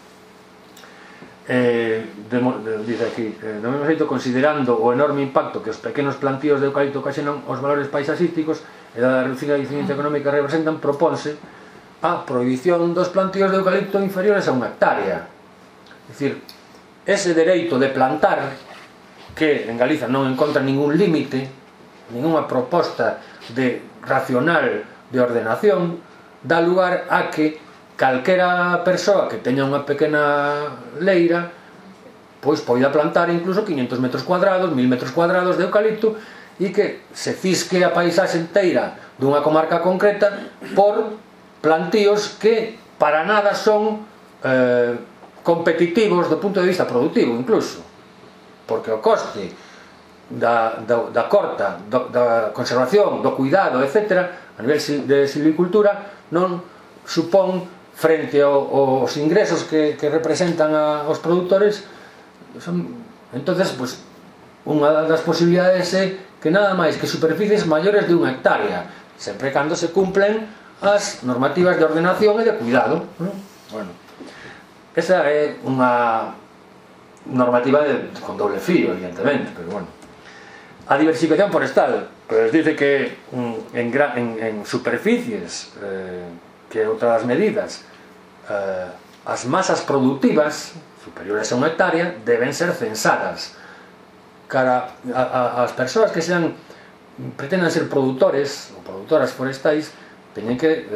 Dice aquí, do mesmo xeito, considerando o enorme impacto que os pequenos plantíos de eucalipto ocasionan os valores paisaxísticos e da reducida incidencia económica que representan, propónse a prohibición dos plantíos de eucalipto inferiores a 1 hectárea. É dicir, ese dereito de plantar, que en Galiza non encontra ningún límite, ninguna proposta racional de ordenación, dá lugar a que calquera persoa que teña unha pequena leira pois poida plantar incluso 500 metros cuadrados, 1000 metros cuadrados de eucalipto, e que se fisque a paisaxe inteira dunha comarca concreta por plantíos que para nada son competitivos do punto de vista productivo, incluso, porque o coste da corta, da conservación, do cuidado, etc., a nivel de silvicultura non supón, frente aos ingresos que representan aos produtores, entonces, pues, unha das posibilidades é que nada máis que superficies maiores de 1 hectárea, sempre cando se cumplen as normativas de ordenación e de cuidado. Bueno, esa é unha normativa con doble fío, evidentemente, pero bueno. A diversificación forestal, pues dice que en superficies, que outra das medidas, as masas productivas superiores a 1 hectárea deben ser censadas. Cara as persoas que pretendan ser produtores ou produtoras forestais, teñen que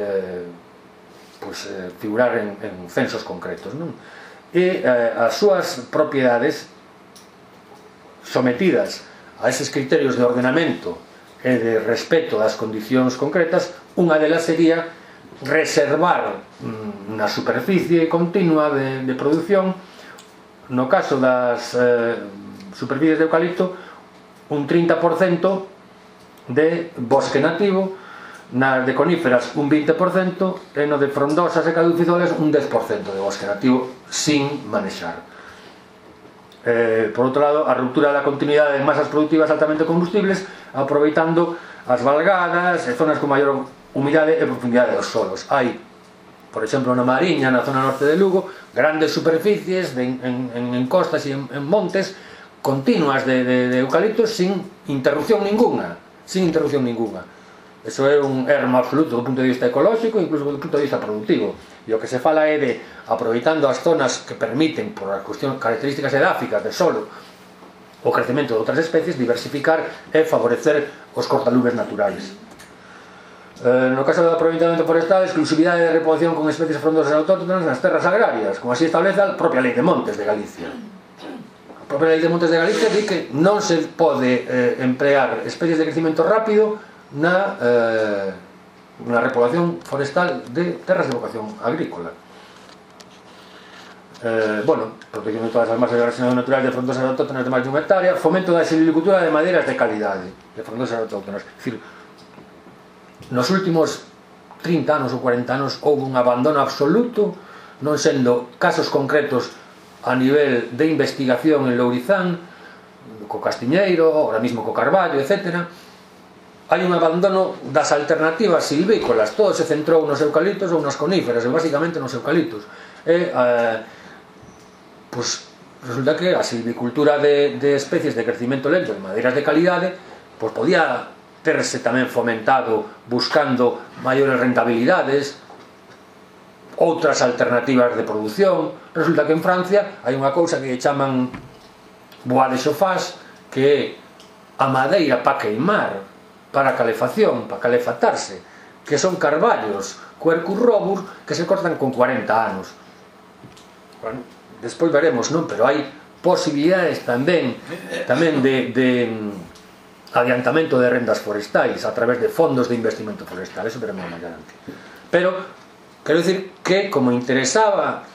figurar en censos concretos, non? E as súas propiedades sometidas a eses criterios de ordenamento e de respeto das condicións concretas, unha delas sería reservar na superficie continua de produción, no caso das superficies de eucalipto, un 30% de bosque nativo, nas de coníferas un 20% e no de frondosas e caducifolia un 10% de bosque nativo sin manexar. Por outro lado, a ruptura da continuidade de masas productivas altamente combustibles, aproveitando as valgadas e zonas con maior humidade e profundidade dos solos. Hai, por exemplo, na Mariña, na zona norte de Lugo, grandes superficies en costas e en montes continuas de eucaliptos sin interrupción ninguna. Eso é un ermo absoluto do punto de vista ecolóxico e incluso do punto de vista productivo. E o que se fala é de, aproveitando as zonas que permiten, por as características edáficas do solo, o crecemento de outras especies, diversificar e favorecer os cortalumes naturales. No caso do aproveitamento forestal, exclusividade de repoboación con especies frondosas autóctonas nas terras agrarias, como así establece a propia Lei de Montes de Galicia. A propia Lei de Montes de Galicia di que non se pode emplear especies de crecimiento rápido na repoboación forestal de terras de vocación agrícola. Protección de todas as masas de regeneración natural de frondosas autóctonas de máis de 1 hectárea, fomento da silvicultura de madeiras de calidade de frondosas autóctonas. É dicir, nos últimos 30 anos ou 40 anos houve un abandono absoluto, non sendo casos concretos a nivel de investigación en Lourizán, co Castiñeiro, ahora mismo co Carballo, etc. Hai un abandono das alternativas silvícolas, todo se centrou nos eucaliptos ou nas coníferas, e basicamente nos eucaliptos. Resulta que a silvicultura de especies de crecimiento lento de madeiras de calidade podía terse tamén fomentado buscando maiores rentabilidades, outras alternativas de produción. Resulta que en Francia hai unha cousa que chaman bois de chauffage, que é a madeira para queimar, para calefacción, para calefatarse, que son carballos Quercus robur que se cortan con 40 anos. Bueno, despois veremos, non? Pero hai posibilidades tamén de adiantamento de rendas forestais a través de fondos de investimento forestal, eso veremos máis adelante. Pero quero dicir que, como interesaba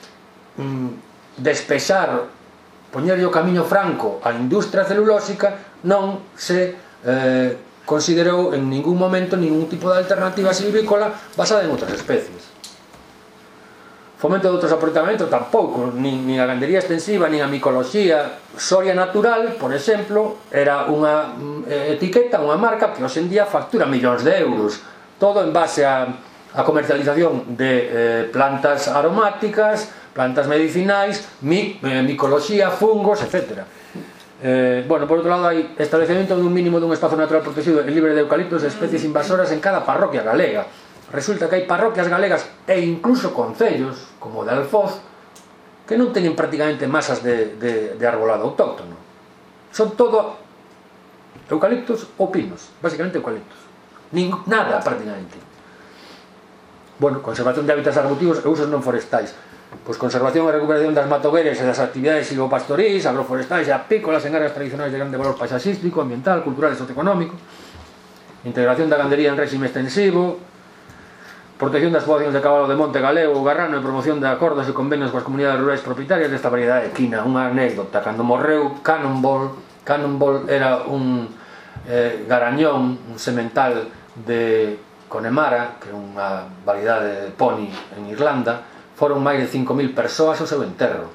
despexar, poñerlle o camiño franco á industria celulósica, non se considerou en ningún momento ningún tipo de alternativa silvícola basada en outras especies. Fomento de outros aproveitamentos tampouco, nin a gandería extensiva, nin a micoloxía. Soria Natural, por exemplo, era unha etiqueta, unha marca que hoxe en día factura millóns de euros, todo en base a comercialización de plantas aromáticas, plantas medicinais, micoloxía, fungos, etc. Por outro lado, hai establecemento dun mínimo dun espazo natural protegido e libre de eucaliptos e especies invasoras en cada parroquia galega. Resulta que hai parroquias galegas e incluso concellos, como o de Alfoz, que non teñen prácticamente masas de arbolado autóctono. Son todo eucaliptos ou pinos, basicamente eucaliptos. Nada, prácticamente. Conservación de hábitats arbustivos e usos non forestais. Conservación e recuperación das matogueras e das actividades silvopastorís, agroforestais e apícolas en áreas tradicionais de grande valor paisaxístico, ambiental, cultural e socioeconómico. Integración da gandería en réxime extensivo. Protección das poblacións de cabalo de monte galego ou garrano e promoción de acordos e convenios coas comunidades rurais propietarias desta variedade equina. Unha anécdota: cando morreu Cannonball era un garañón, un semental de Connemara, que é unha variedade de poni en Irlanda. Foron máis de 5.000 persoas ao seu enterro,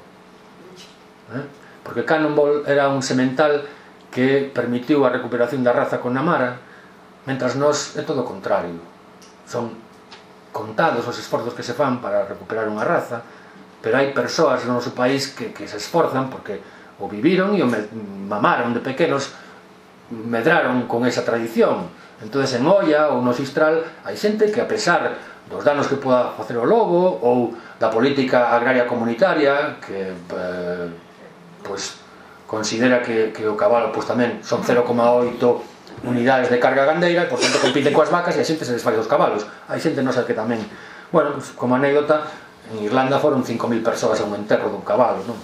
porque Cannonball era un semental que permitiu a recuperación da raza Connemara, mentras nós é todo o contrario. Son contados os esforzos que se fan para recuperar unha raza, pero hai persoas no noso país que se esforzan porque o viviron e o mamaron de pequenos, medraron con esa tradición. Entonces en Oia ou no Sistral hai xente que, a pesar dos danos que poda facer o lobo ou da política agraria comunitaria, que considera que o cabalo tamén son 0,8 unidades de carga gandeira e, por tanto, compiten coas vacas e a xente se desfai dos cabalos. Hai xente nosa que tamén, como anécdota, en Irlanda foron 5.000 persoas a un enterro dun cabalo, non?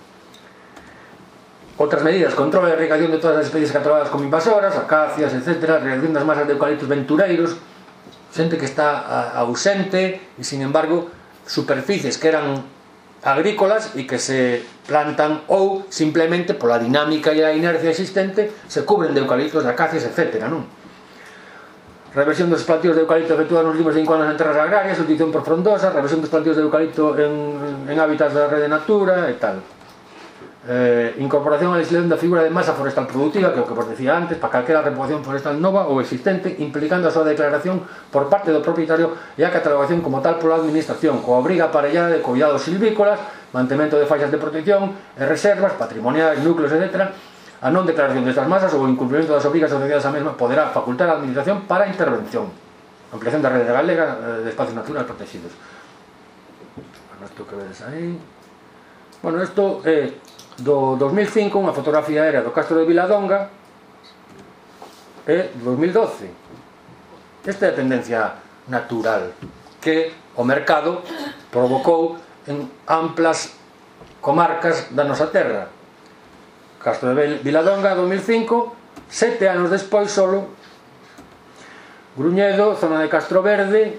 Outras medidas: control e erradicación de todas as especies catalogadas como invasoras, acacias, etc. Reducción das masas de eucaliptos ventureiros, xente que está ausente e, sin embargo, superficies que eran agrícolas e que se plantan ou simplemente pola dinámica e a inercia existente se cubren de eucaliptos, de acacias, etc. Reversión dos plantíos de eucalipto efectuados nos últimos 5 anos en terras agrarias, utilización por frondosas, reversión dos plantíos de eucalipto en hábitats da rede natura e tal. Incorporación a legislación da figura de masa forestal productiva, que é o que vos decía antes, para calquera repoboación forestal nova ou existente, implicando a súa declaración por parte do propietario e a catalogación como tal pola administración, coa obriga aparellada de cuidados silvícolas, mantemento de faixas de protección e reservas, patrimoniais, núcleos, etc. A non declaración destas masas ou o incumprimento das obrigas asociadas á mesma poderá facultar a administración para a intervención. Ampliación da rede galega de espacios naturales protegidos. Isto que vedes aí. Isto é do 2005, unha fotografía aérea do Castro de Viladonga, e do 2012. Esta é a tendencia natural que o mercado provocou en amplas comarcas da nosa terra. Castro de Viladonga, 2005, 7 anos despois solo, Gruñedo, zona de Castro Verde,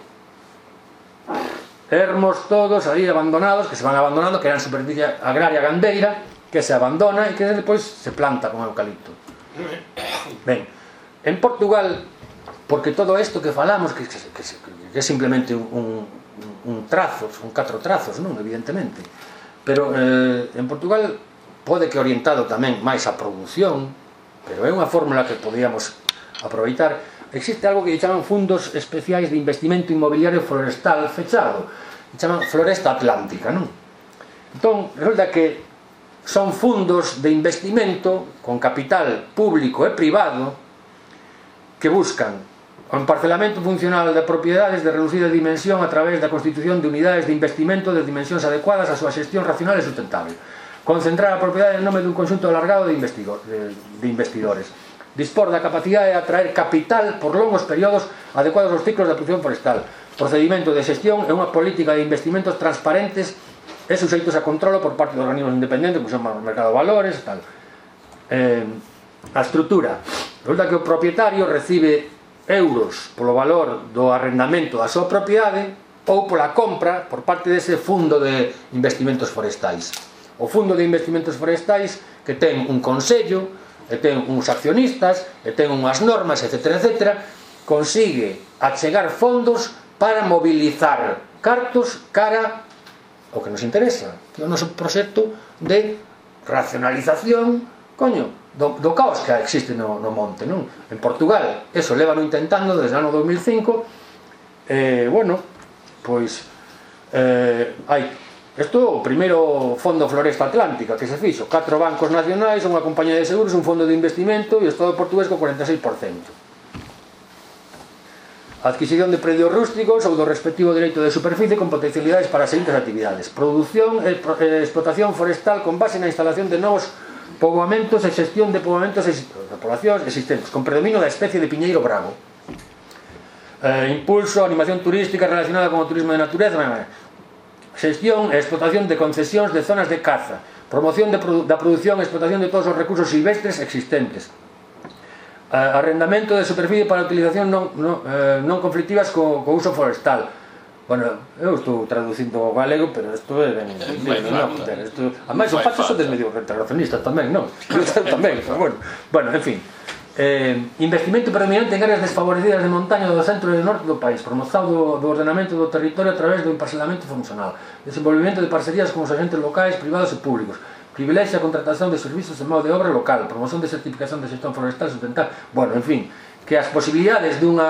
ermos todos aí abandonados, que se van abandonando, que eran superficie agraria gandeira, que se abandona e que despois se planta con eucalipto. Ben, en Portugal, porque todo isto que falamos, que é simplemente un trazo, son 4 trazos, non? Evidentemente, pero en Portugal pode que orientado tamén máis a produción, pero é unha fórmula que podíamos aproveitar. Existe algo que chaman fundos especiais de investimento inmobiliario forestal fechado, que chaman Floresta Atlántica, non? Entón, resulta que son fundos de investimento con capital público e privado que buscan o emparcelamento funcional de propiedades de reducida dimensión a través da constitución de unidades de investimento de dimensións adecuadas á súa xestión racional e sustentable, concentrar a propiedade en nome dun conxunto alargado de investidores, dispor da capacidade de atraer capital por longos períodos adecuados aos ciclos da produción forestal, procedimento de xestión e unha política de investimentos transparentes e suxeitos a controlo por parte de organismos independentes, como son o mercado de valores e tal. A estrutura, resulta que o propietario recibe euros polo valor do arrendamento da súa propiedade ou pola compra por parte dese fundo de investimentos forestais. O fundo de investimentos forestais que ten un consello, e ten uns accionistas, e ten unhas normas, etc., etc., consigue achegar fondos para mobilizar cartos cara ao que nos interesa, que é o noso proxecto de racionalización, coño, do caos que existe no monte, non? En Portugal, eso lévano intentando desde o ano 2005, bueno, pois hai isto o primeiro Fondo Floresta Atlántica que se fixo, 4 bancos nacionais, unha compañía de seguros, un fondo de investimento e o Estado portugués co 46%. A adquisición de predios rústicos ou do respectivo dereito de superficie con potencialidades para as seguintes actividades: produción e explotación forestal con base na instalación de novos poboamentos e xestión de poboamentos de poblacións existentes con predomino da especie de piñeiro bravo, impulso a animación turística relacionada con o turismo de natureza, xestión e explotación de concesións de zonas de caza, promoción da produción e explotación de todos os recursos silvestres existentes, arrendamento de superficie para utilización non conflictivas co uso forestal. Bueno, eu estou traducindo ao galego, pero isto é ben... Ademais, o facto son des medio retracionistas tamén, non? Eu tamén, pero bueno, en fin. Investimento predominante en áreas desfavorecidas de montaña do centro e do norte do país, promoción do ordenamento do territorio a través do emparcelamento funcional, desenvolvimento de parcerías con os agentes locais, privados e públicos, privilexia a contratación de servizos de mão de obra local, promoción de certificación de xestión forestal sustentável. Bueno, en fin, que as posibilidades dun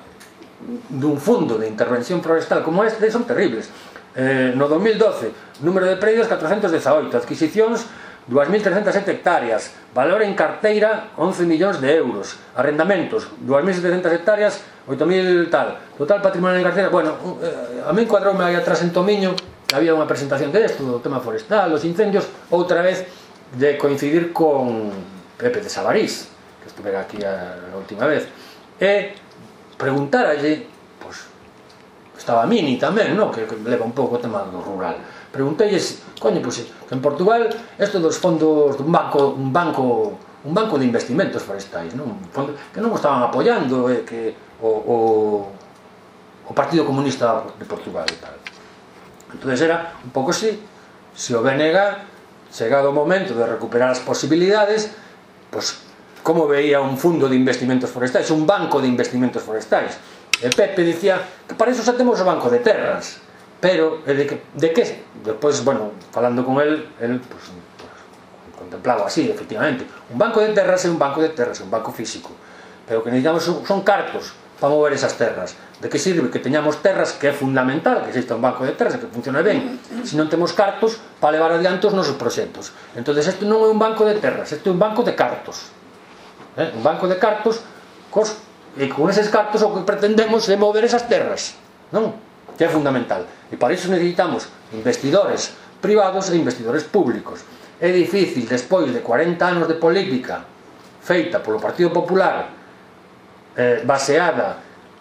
fundo de intervención forestal como este son terribles. No 2012, número de predios 418, adquisicións 2.307 hectáreas, valor en carteira 11 millóns de euros, arrendamentos 2.700 hectáreas, 8.000 tal, total patrimonio en carteira. Bueno, a mí encuadroume aí atrás en Tomiño, había unha presentación de isto, do tema forestal, dos incendios, outra vez de coincidir con Pepe de Sabarís, que estuve aquí a última vez, e preguntáralle, pois, estaba Mini tamén, non? Que leva un pouco o tema do rural. Pregunteilles, coño, pois, que en Portugal isto dos fondos dun banco de investimentos forestais, non? Que non o estaban apoiando, que o Partido Comunista de Portugal e tal. Entón era un pouco así, se o BNG, chegado o momento de recuperar as posibilidades, pois, como veía un fundo de investimentos forestais, un banco de investimentos forestais. E Pepe dicía que para iso xa temos o banco de terras, pero de que? Despois, bueno, falando con el pues, contemplado así, efectivamente, un banco de terras é un banco de terras, un banco físico, pero que necesitamos son cartos para mover esas terras. De que sirve que teñamos terras, que é fundamental que exista un banco de terras que funcione ben, se non temos cartos para levar adiante os nosos proxectos. Entón, isto non é un banco de terras, isto é un banco de cartos, un banco de cartos e con eses cartos o que pretendemos é mover esas terras, non? Que é fundamental, e para iso necesitamos investidores privados e investidores públicos. É difícil, despois de 40 anos de política feita polo Partido Popular, baseada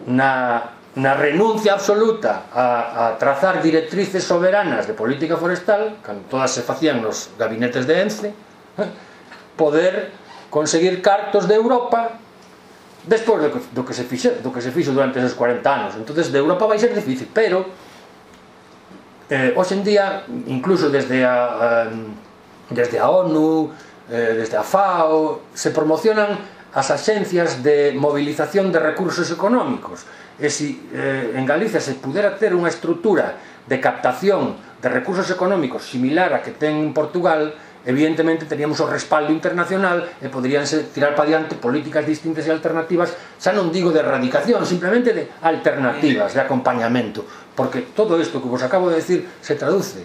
na renuncia absoluta a trazar directrices soberanas de política forestal, cando todas se facían nos gabinetes de ENCE, poder conseguir cartos de Europa despois do que se fixo durante esos 40 anos. Entonces de Europa vai ser difícil, pero hoxe en día, incluso desde a ONU, desde a FAO, se promocionan as axencias de movilización de recursos económicos. E se en Galicia se pudera ter unha estrutura de captación de recursos económicos similar a que ten en Portugal, evidentemente teríamos o respaldo internacional e poderíanse tirar para diante políticas distintas e alternativas, xa non digo de erradicación, simplemente de alternativas, de acompañamento, porque todo isto que vos acabo de decir se traduce,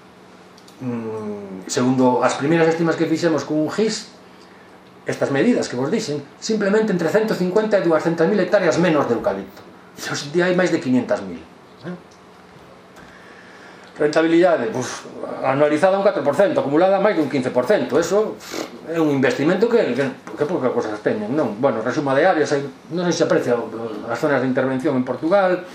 segundo as primeiras estimas que fixemos con un GIS, estas medidas que vos dixen, simplemente entre 150 e 200.000 hectáreas menos de eucalipto. E hoxe en día hai máis de 500.000. Rentabilidade, pues, anualizada un 4%, acumulada máis dun 15%. Eso é un investimento que poucas cosas teñen, non? Bueno, resuma de áreas, non sei se aprecia as zonas de intervención en Portugal.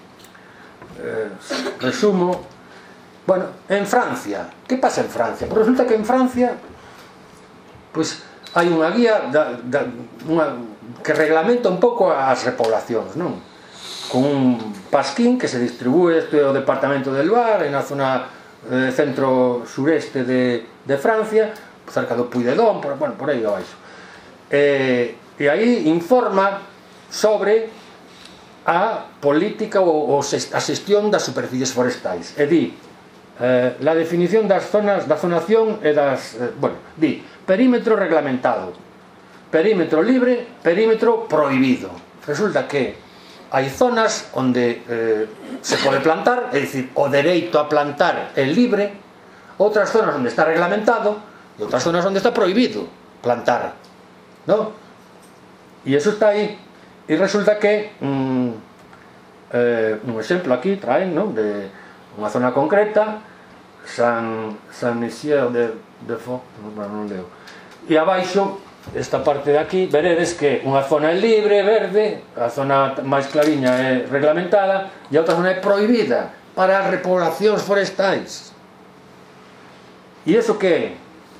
Resumo. Bueno, en Francia, que pasa en Francia? Pues resulta que en Francia, pues, hai unha guía que reglamenta un pouco as repoblacións, non? Con un pasquín que se distribúe este o departamento del Var, na zona centro-sureste de Francia, cerca do Puy-de-Dôme, por aí abaixo. E aí informa sobre a política ou a xestión das superficies forestais. E di, la definición das zonas, da zonación e das... di, perímetro reglamentado, perímetro libre, perímetro prohibido. Resulta que hai zonas onde se pode plantar, é dicir, o dereito a plantar é libre, outras zonas onde está reglamentado e outras zonas onde está prohibido plantar, non? E iso está aí. E resulta que un exemplo aquí traen, non? De unha zona concreta, Saint-Nizier de Faux, non leo. E abaixo, esta parte de aquí, veredes que unha zona é libre, verde, a zona máis clariña é reglamentada e a outra zona é prohibida para as repoblacións forestais. E iso que é?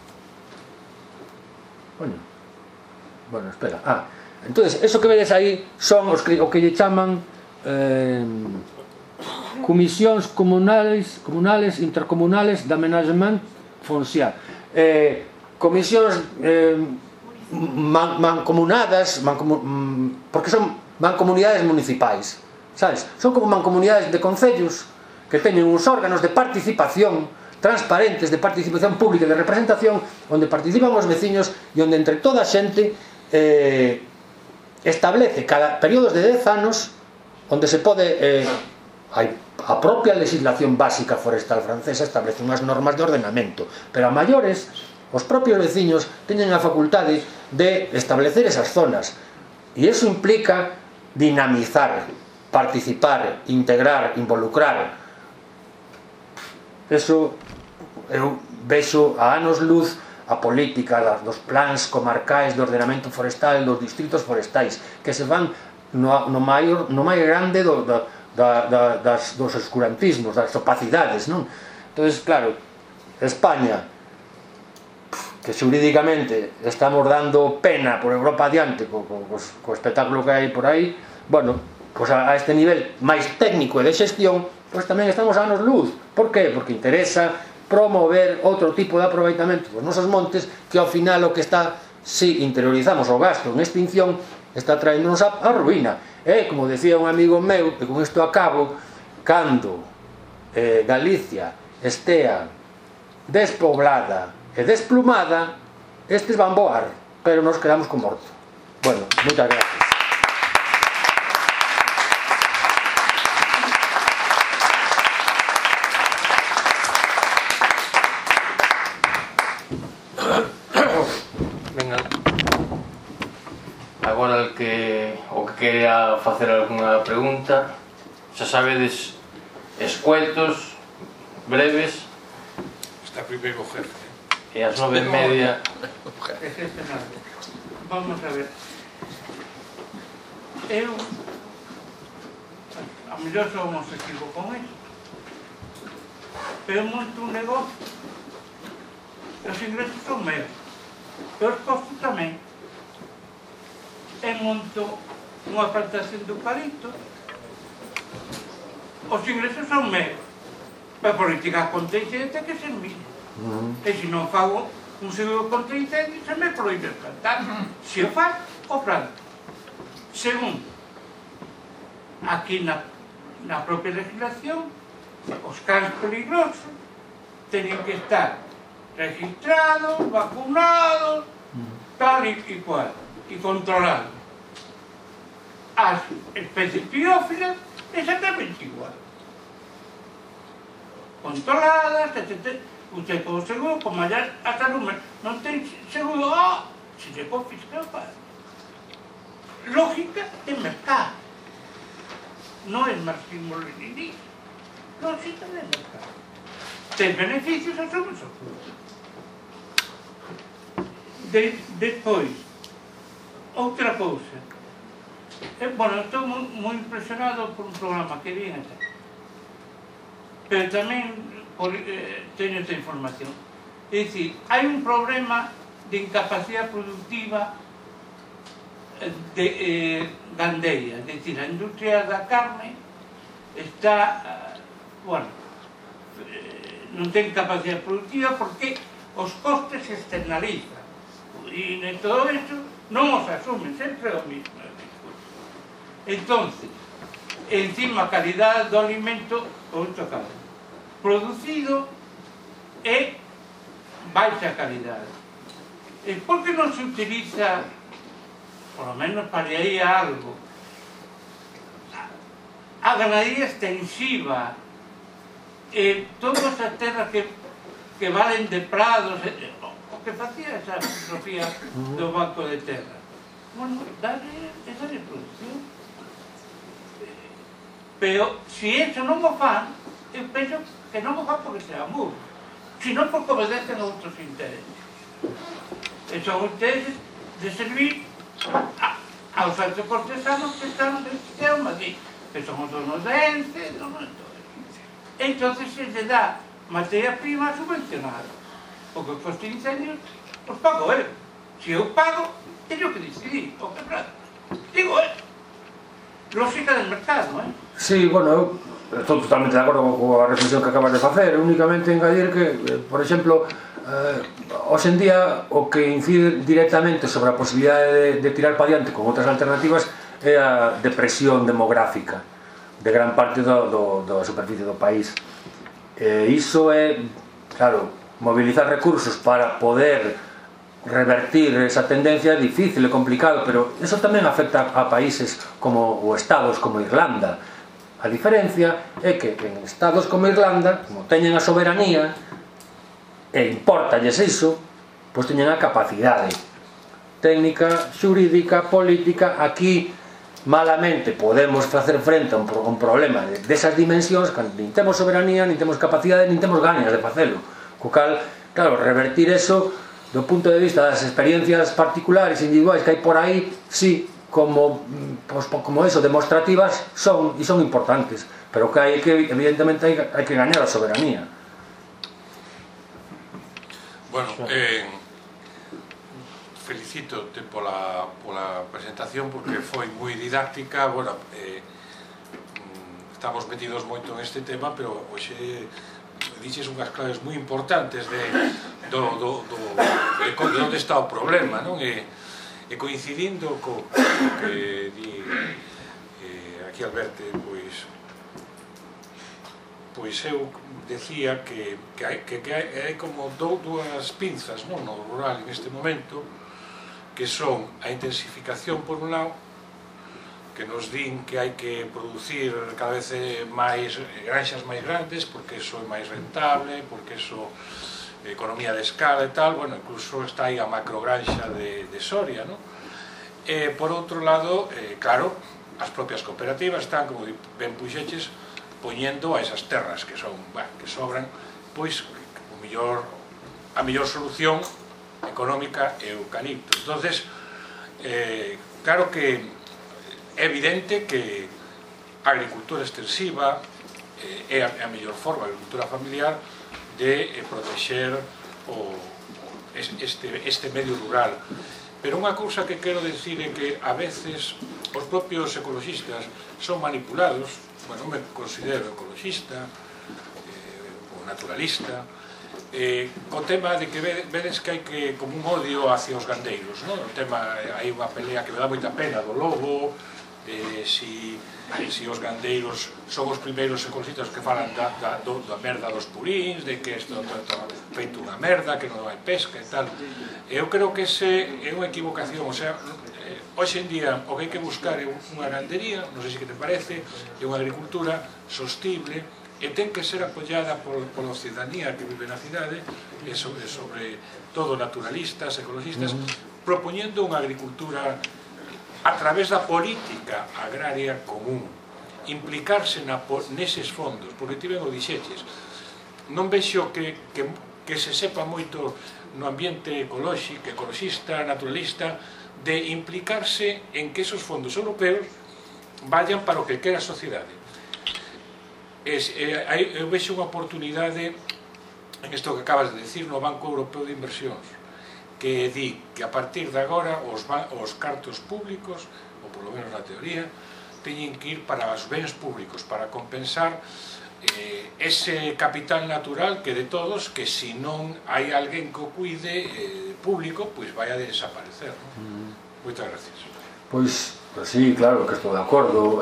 Bueno, espera. Entonces, eso que vedes aí son o que lle chaman comisións comunales, intercomunales de amenagement foncial. Comisións mancomunadas, porque son mancomunidades municipais, sabes? Son como mancomunidades de concellos que teñen uns órganos de participación transparentes, de participación pública e de representación, onde participan os veciños e onde entre toda a xente establece cada períodos de 10 anos onde se pode a propia legislación básica forestal francesa establece unhas normas de ordenamento, pero a maiores os propios veciños teñen a facultade de establecer esas zonas e iso implica dinamizar, participar, integrar, involucrar. Eso eu vexo a anos luz a política dos plans comarcais de ordenamento forestal dos distritos forestais que se van no máis grande dos oscurantismos, das opacidades, non? Entón, claro, España, que xurídicamente estamos dando pena por Europa adiante co espectáculo que hai por aí, bueno, pues a este nivel máis técnico e de xestión, pues tamén estamos a anos luz. Por qué? Porque interesa promover outro tipo de aproveitamento dos nosos montes que ao final o que está, si interiorizamos o gasto en extinción, está traéndonos a ruína. Como decía un amigo meu, e con isto acabo, cando Galicia estea despoblada e desplumada, estes van voar, pero nos quedamos con morto. Bueno, moitas gracias. Venga, agora o que quería facer algunha pregunta, xa sabedes, escuetos, breves. Está primeiro o jefe. E ás 9:30. Vamos a ver. Eu mellor somos equivocos con eso. Pero monto un negocio, os ingresos son meus, pero os costos tamén. E monto unha plantación de eucalipto, os ingresos son meus, pero a política contra incendios ten que ser mía. E se non fago un seguro contra incendios, se me proíbe plantar. Se o fago, o planto. Segundo, aquí na propia legislación, os cans peligrosos teñen que estar registrados, vacunados, tal e cual, e controlados. As especies piófilas, exactamente igual. Controladas, etc. Usted con o seguro, como allá hasta non ten seguro, se lle confisca o padre. Lógica de mercado. Non é marxismo-leninismo. Lógica de mercado. Ten beneficios, asumes o custo. Despois, outra cousa. Bueno, estou moi impresionado por un programa que vi até. Pero tamén teño esta información. É dicir, hai un problema de incapacidade productiva gandeira. É dicir, a industria da carne está, bueno, non ten capacidade productiva porque os costes se externalizan. E en todo isto non os asumen, sempre o mismo. Entonces, encima a calidad do alimento producido é baixa calidade. E por que non se utiliza, por lo menos para aí algo, a ganadería extensiva, todas as terras que valen de prados, o que facía esa filosofía do Banco de Terra? Bueno, darle esa reproducción. Pero, se eso non o fan, eu penso que non o fan porque sea burro, sino porque obedecen a outros intereses. E son intereses de servir aos altos cortesanos que están no sistema Madrid, que son os donos de ENCE, donos de todo eso. Entón, se lle dá materia prima subvencionada. O que coste incendios, os pago eu. Se eu pago, teño que decidir, o que prato. Digo eu. Lógica del mercado, eh? Sí, bueno, eu estou totalmente de acordo coa reflexión que acabas de facer. Únicamente engadir que, por exemplo, hoxe en día o que incide directamente sobre a posibilidade de tirar para diante con outras alternativas é a depresión demográfica de gran parte da superficie do país. Iso é, claro, mobilizar recursos para poder revertir esa tendencia é difícil e complicado, pero eso tamén afecta a países como o estados como Irlanda. A diferencia é que en estados como Irlanda, como teñen a soberanía e importalles iso, pois teñen a capacidade técnica, xurídica, política. Aquí malamente podemos facer frente a un problema desas dimensións cando nin temos soberanía, nin temos capacidade, nin temos ganas de facelo, co cal, claro, revertir eso do punto de vista das experiencias particulares, individuais que hai por aí, sí, como eso, demostrativas, son importantes, pero que hai que, evidentemente, hai que gañar a soberanía. Bueno, felicítote pola presentación porque foi moi didáctica. Bueno, estamos metidos moito en este tema, pero hoxe dices unhas claves moi importantes de onde está o problema, non? E coincidindo co que di aquí Alberto, pois eu decía que hai como dúas pinzas, non, no rural neste momento, que son a intensificación por un lado, que nos din que hai que producir cada vez máis granxas máis grandes porque iso é máis rentable, porque iso é economía de escala e tal. Bueno, incluso está aí a macrogranxa de Soria, non? E por outro lado, claro, as propias cooperativas están, como ben puxeches, poñendo a esas terras que sobran, pois a mellor solución económica é o eucalipto. Entonces, claro que é evidente que a agricultura extensiva é a mellor forma, a agricultura familiar, de protexer este medio rural. Pero unha cousa que quero decir é que a veces os propios ecologistas son manipulados. Bueno, me considero ecologista ou naturalista, co tema de que vedes que hai que como un odio hacia os gandeiros, non? O tema, hai unha pelea que me dá moita pena do lobo, si os gandeiros son os primeiros ecologistas que falan da merda dos puríns, de que isto está feito unha merda, que non hai pesca e tal. Eu creo que ese é unha equivocación. O sea, hoxe en día o que hai que buscar é unha gandería, non sei se que te parece, é unha agricultura sostible, e ten que ser apoiada pola ciudadanía que vive na cidade, e sobre todo naturalistas, ecologistas, propoñendo unha agricultura a través da política agraria común, implicarse neses fondos, porque ti ben o dixeches, non vexo que se sepa moito no ambiente ecologista, naturalista, de implicarse en que esos fondos europeos vayan para o que quera a sociedade. Eu vexo unha oportunidade en isto que acabas de decir no Banco Europeo de Inversións, que di que a partir de agora os cartos públicos, ou polo menos na teoría, teñen que ir para os bens públicos, para compensar ese capital natural que de todos, que se non hai alguén que o cuide público, pois vai a desaparecer. Moitas gracias. Pois, sí, claro que estou de acordo.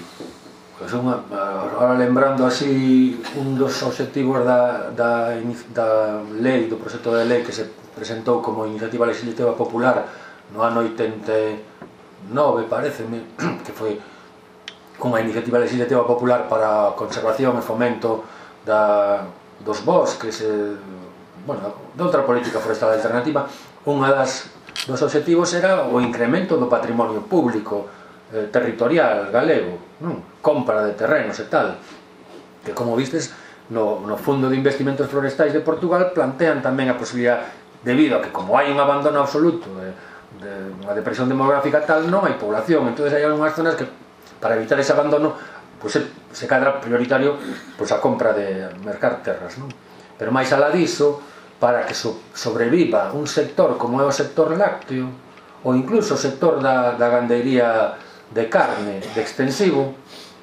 Ahora lembrando así, un dos obxectivos da lei, do proxecto de lei que se presentou como iniciativa legislativa popular no ano 89, pareceme, que foi unha iniciativa legislativa popular para a conservación e fomento dos bosques, de outra política forestal alternativa. Unha dos obxectivos era o incremento do patrimonio público territorial galego, compra de terrenos e tal, que como vistes no Fondo de Investimentos Florestais de Portugal plantean tamén a posibilidad, debido a que como hai un abandono absoluto unha depresión demográfica tal, non hai población, entón hai algunhas zonas que para evitar ese abandono se cadra prioritario a compra de mercar terras, pero máis alá diso, para que sobreviva un sector como é o sector lácteo ou incluso o sector da gandeiría de carne, de extensivo,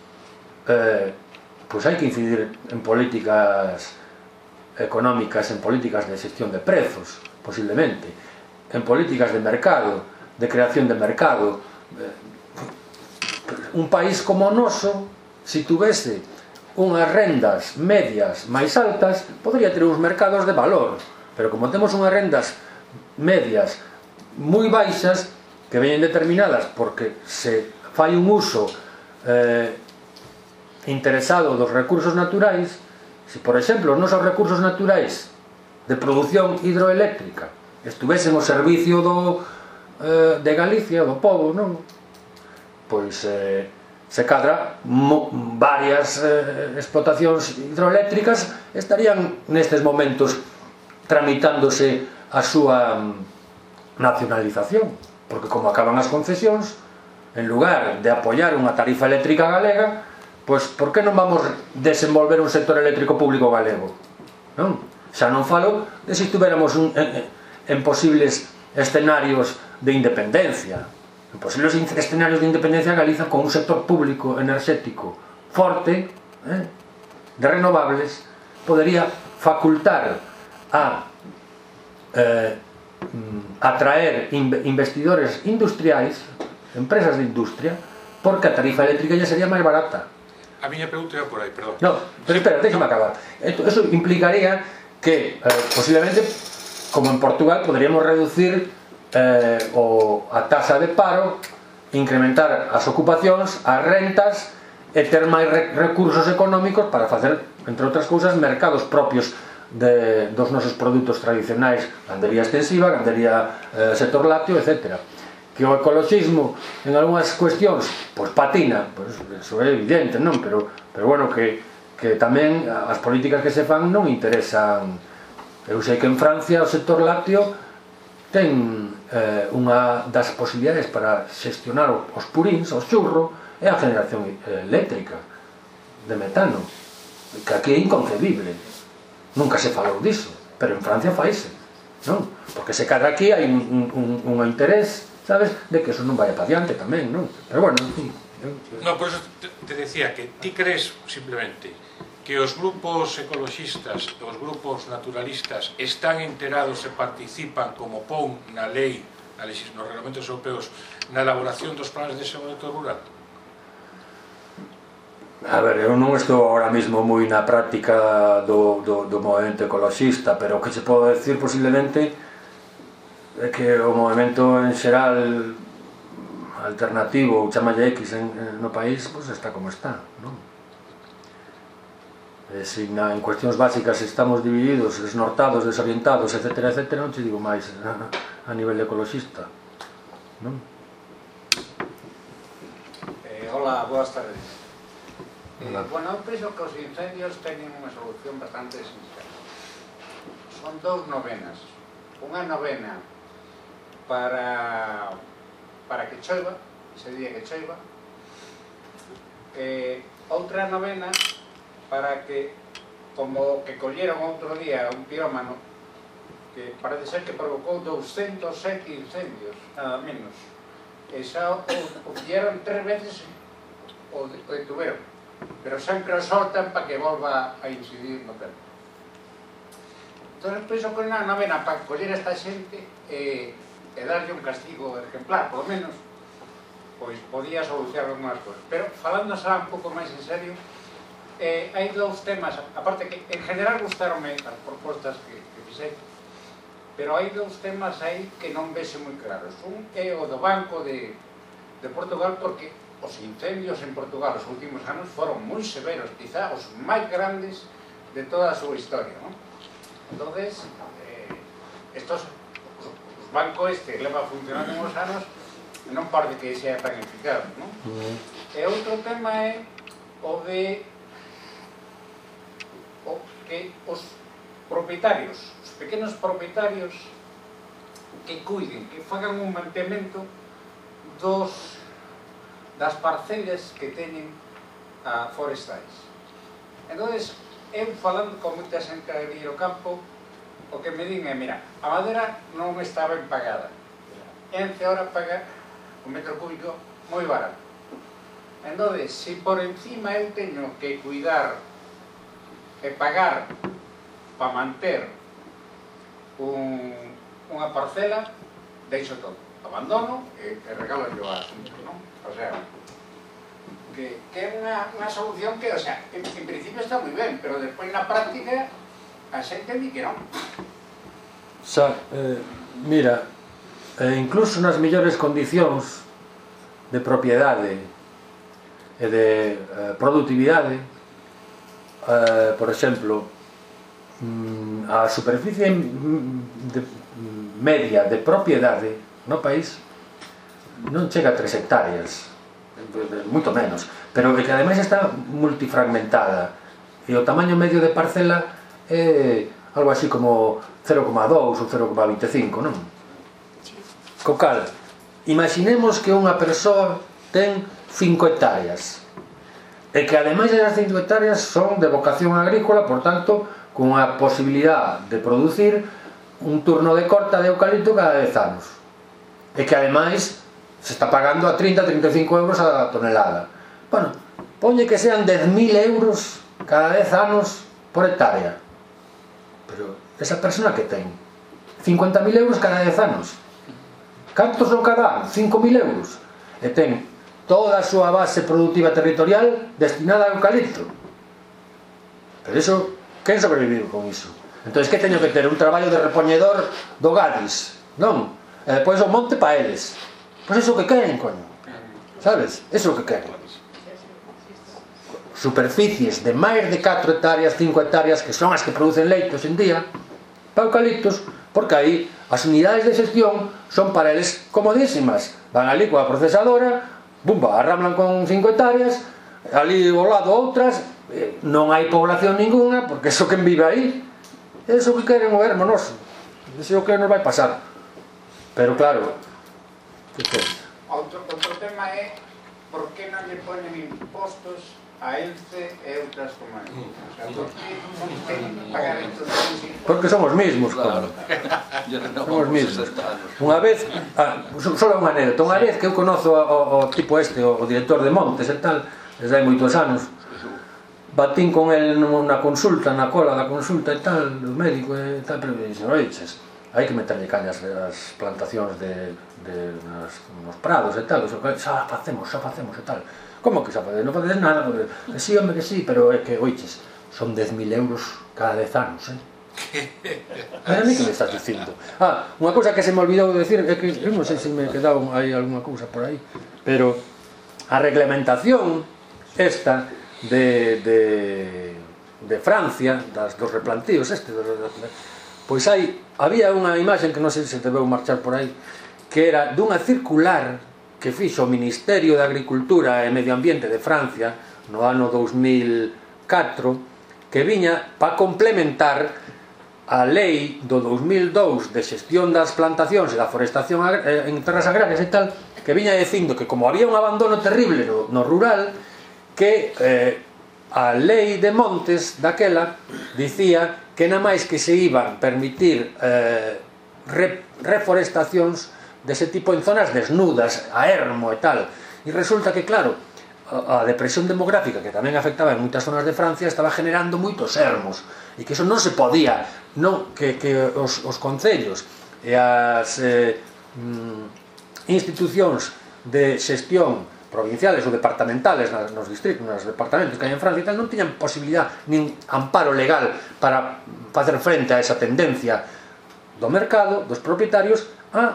pois hai que incidir en políticas económicas, en políticas de xestión de prezos, posiblemente, en políticas de mercado, de creación de mercado. Un país como o noso, se tuvese unhas rendas medias máis altas, podría ter uns mercados de valor, pero como temos unhas rendas medias moi baixas, que veñen determinadas porque se fai un uso interesado dos recursos naturais. Se, por exemplo, os nosos recursos naturais de produción hidroeléctrica estuvesen ao servicio de Galicia, do pobo, pois se cadra varias explotacións hidroeléctricas estarían nestes momentos tramitándose a súa nacionalización, porque como acaban as concesións, en lugar de apoiar unha tarifa eléctrica galega, pois por que non vamos desenvolver un sector eléctrico público galego? Xa non falo de se estuviéramos en posibles escenarios de independencia. En posibles escenarios de independencia, Galiza con un sector público enerxético forte, de renovables, podería facultar a atraer investidores industriais, empresas de industria, porque a tarifa eléctrica ya sería máis barata. A miña pregunta era por aí, perdón. No, pero espera, déjame acabar. Eso implicaría que, posiblemente, como en Portugal, poderíamos reducir a taxa de paro, incrementar as ocupacións, as rentas e ter máis recursos económicos para facer, entre outras cousas, mercados propios dos nosos produtos tradicionais, gandería extensiva, gandería sector lácteo, etc. Que o ecologismo en algunhas cuestións pois patina, pois eso é evidente, non? Pero bueno, que tamén as políticas que se fan non interesan. Eu sei que en Francia o sector lácteo ten unha das posibilidades para xestionar os puríns, os churros, é a generación eléctrica de metano, que aquí é inconcebible, nunca se falou diso, pero en Francia faise, non? Porque se cadra aquí hai un interés, sabes, de que eso non vaya para diante tamén, non? Pero bueno, en fin. No, por eso te decía que ti crees simplemente que os grupos ecologistas, os grupos naturalistas están enterados e participan como pon na lei, nos reglamentos europeos, na elaboración dos planes de desenvolvemento rural? A ver, eu non estou ahora mismo moi na práctica do movimento ecologista, pero o que se pode decir posiblemente é que o movimento en xeral alternativo, ou chamalle X no país, pois está como está, non? Se en cuestións básicas estamos divididos, desnortados, desorientados, etc., non te digo máis a nivel ecologista, non? Hola, boas tardes. Bueno, eu penso que os incendios teñen unha solución bastante sincera. Son 2 novenas. Unha novena para que choiva, ese día que choiva, outra novena para que, como que colleron outro día un pirómano que parece ser que provocou 207 incendios, nada menos, e xa o pillaron 3 veces o detuveron, pero sempre o soltan para que volva a incidir no tempo. Entón, penso que unha novena para coller esta xente e darlle un castigo exemplar, polo menos, pois podía solucionar algunhas cousas. Pero, falando xa un pouco máis en serio, hai 2 temas, aparte que en general gustaronme as propostas que fixei, pero hai 2 temas aí que non vexo moi claros. Un é o do Banco de Portugal, porque os incendios en Portugal os últimos anos foron moi severos, quizá os máis grandes de toda a súa historia, non? Entonces, os bancos leva funcionando uns anos e non parece que sea tan eficaz, non? E outro tema é o de que os propietarios, os pequenos propietarios que cuiden, que fagan un mantemento das parcelas que teñen forestais. Entón, eu falando con moita xente ali no campo, o que me din é, mira, a madeira non está ben pagada. En ahora paga o metro cúbico moi barato. Entón, se por encima eu teño que cuidar e pagar para manter unha parcela, deixo todo. Abandono e regalo yo a asunto, non? O sea, que é unha solución que, o sea, en principio está moi ben, pero despois na práctica a xente di que non. Mira, incluso nas mellores condicións de propiedade e de productividade, por exemplo, a superficie media de propiedade no país non chega a 3 hectáreas, moito menos, pero que ademais está multifragmentada e o tamaño medio de parcela é algo así como 0,2 ou 0,25, non? Co cal, imaginemos que unha persoa ten 5 hectáreas e que ademais esas 5 hectáreas son de vocación agrícola, por tanto, con a posibilidad de producir un turno de corta de eucalipto cada 10 anos e que ademais se está pagando a 30-35 euros a tonelada. Bueno, poñe que sean 10.000 euros cada 10 anos por hectárea, pero esa persona que ten 50.000 euros cada 10 anos, cantos son cada ano? 5.000 euros, e ten toda a súa base productiva territorial destinada a eucalipto. Pero iso, quen sobreviviu con iso? Entón, que teño que ter un traballo de repoñedor do Gadis, non? E depois o monte pa eles. Pois iso que queren, coño, sabes? Iso que queren. Superficies de máis de 4 hectáreas, 5 hectáreas, que son as que producen leite hoxe en día, para eucaliptos, porque aí as unidades de xestión son para eles comodísimas. Van ali coa procesadora, bumba, arramlan con 5 hectáreas, ali ao lado outras, non hai población ninguna, porque iso que vive aí, iso que queren o ermo noso, iso que nos vai pasar. Pero claro, outro tema é por que non lle poñen impostos a Ence e outras comarcas? O sea, por que non queren pagar estos impostos? Porque somos mismos, Claro. somos mismos. Unha vez, só unha anécdota, unha vez que eu conozo o tipo este, o director de Montes e tal, desde hai moitos anos, batín con el nunha consulta, na cola da consulta e tal, do médico e tal, pero me dixen, oiches, hai que meterlle cañas as plantacións nos prados e tal, xa facemos e tal. Como que xa facedes? Non facedes nada, que sí, home, que sí, pero é que, oiches, son 10.000 euros cada 10 anos, a mí que me estás dicindo? Unha cousa que se me olvidou de decir é que, eu non sei se me quedaba aí alguna cousa por aí, pero a reglamentación esta de Francia, dos replantíos pois había unha imagen que non sei se te veu marchar por aí, que era dunha circular que fixo o Ministerio de Agricultura e Medio Ambiente de Francia no ano 2004, que viña para complementar a lei do 2002 de xestión das plantacións e da forestación en terras agrarias e tal, que viña dicindo que como había un abandono terrible no rural, que a lei de Montes daquela dicía que na máis que se iban permitir reforestacións dese tipo en zonas desnudas, a ermo e tal. E resulta que, claro, a depresión demográfica que tamén afectaba en moitas zonas de Francia estaba generando moitos ermos e que iso non se podía, que os concellos e as institucións de xestión provinciales ou departamentales nos distritos, nos departamentos que hai en Francia e tal, non tiñan posibilidad nin amparo legal para facer frente a esa tendencia do mercado, dos propietarios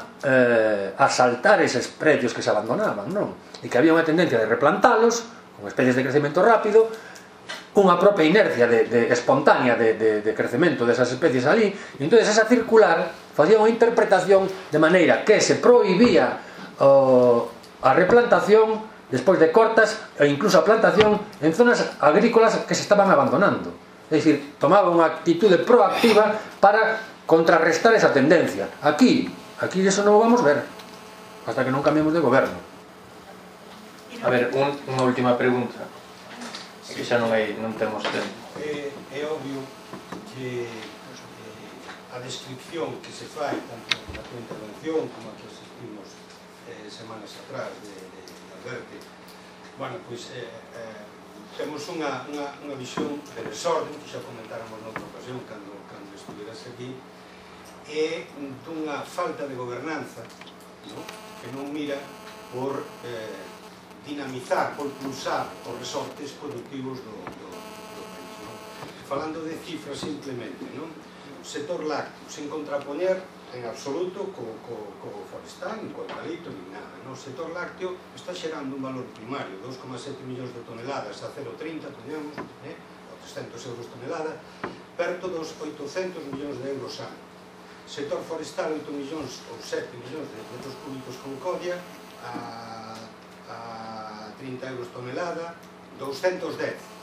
a saltar eses predios que se abandonaban, non? E que había unha tendencia de replantalos con especies de crecemento rápido, unha propia inercia espontánea de crecemento desas especies ali, e entón esa circular facía unha interpretación de maneira que se prohibía a replantación despois de cortas e incluso a plantación en zonas agrícolas que se estaban abandonando. É dicir, tomaba unha actitude proactiva para contrarrestar esa tendencia. Aquí eso non o vamos ver hasta que non cambiemos de goberno. A ver, unha última pregunta, que xa non temos tempo. É obvio que a descripción que se fai tanto na tua intervención como a que asistimos semanas atrás de Alberte, bueno, pois temos unha visión de desorden que xa comentáramos noutra ocasión cando estuveras aquí, e dunha falta de gobernanza que non mira por dinamizar, por pulsar os resortes productivos do país. Falando de cifras simplemente, o sector lácteo, sen contrapoñer en absoluto co forestal, nin co eucalipto, nin nada. O sector lácteo está xerando un valor primario, 2,7 millóns de toneladas a 0,30, poñamos, a 300 euros tonelada, perto dos 800 millóns de euros ano. Sector forestal, 8 millóns ou 7 millóns de metros cúbicos con codia a 30 euros tonelada, 210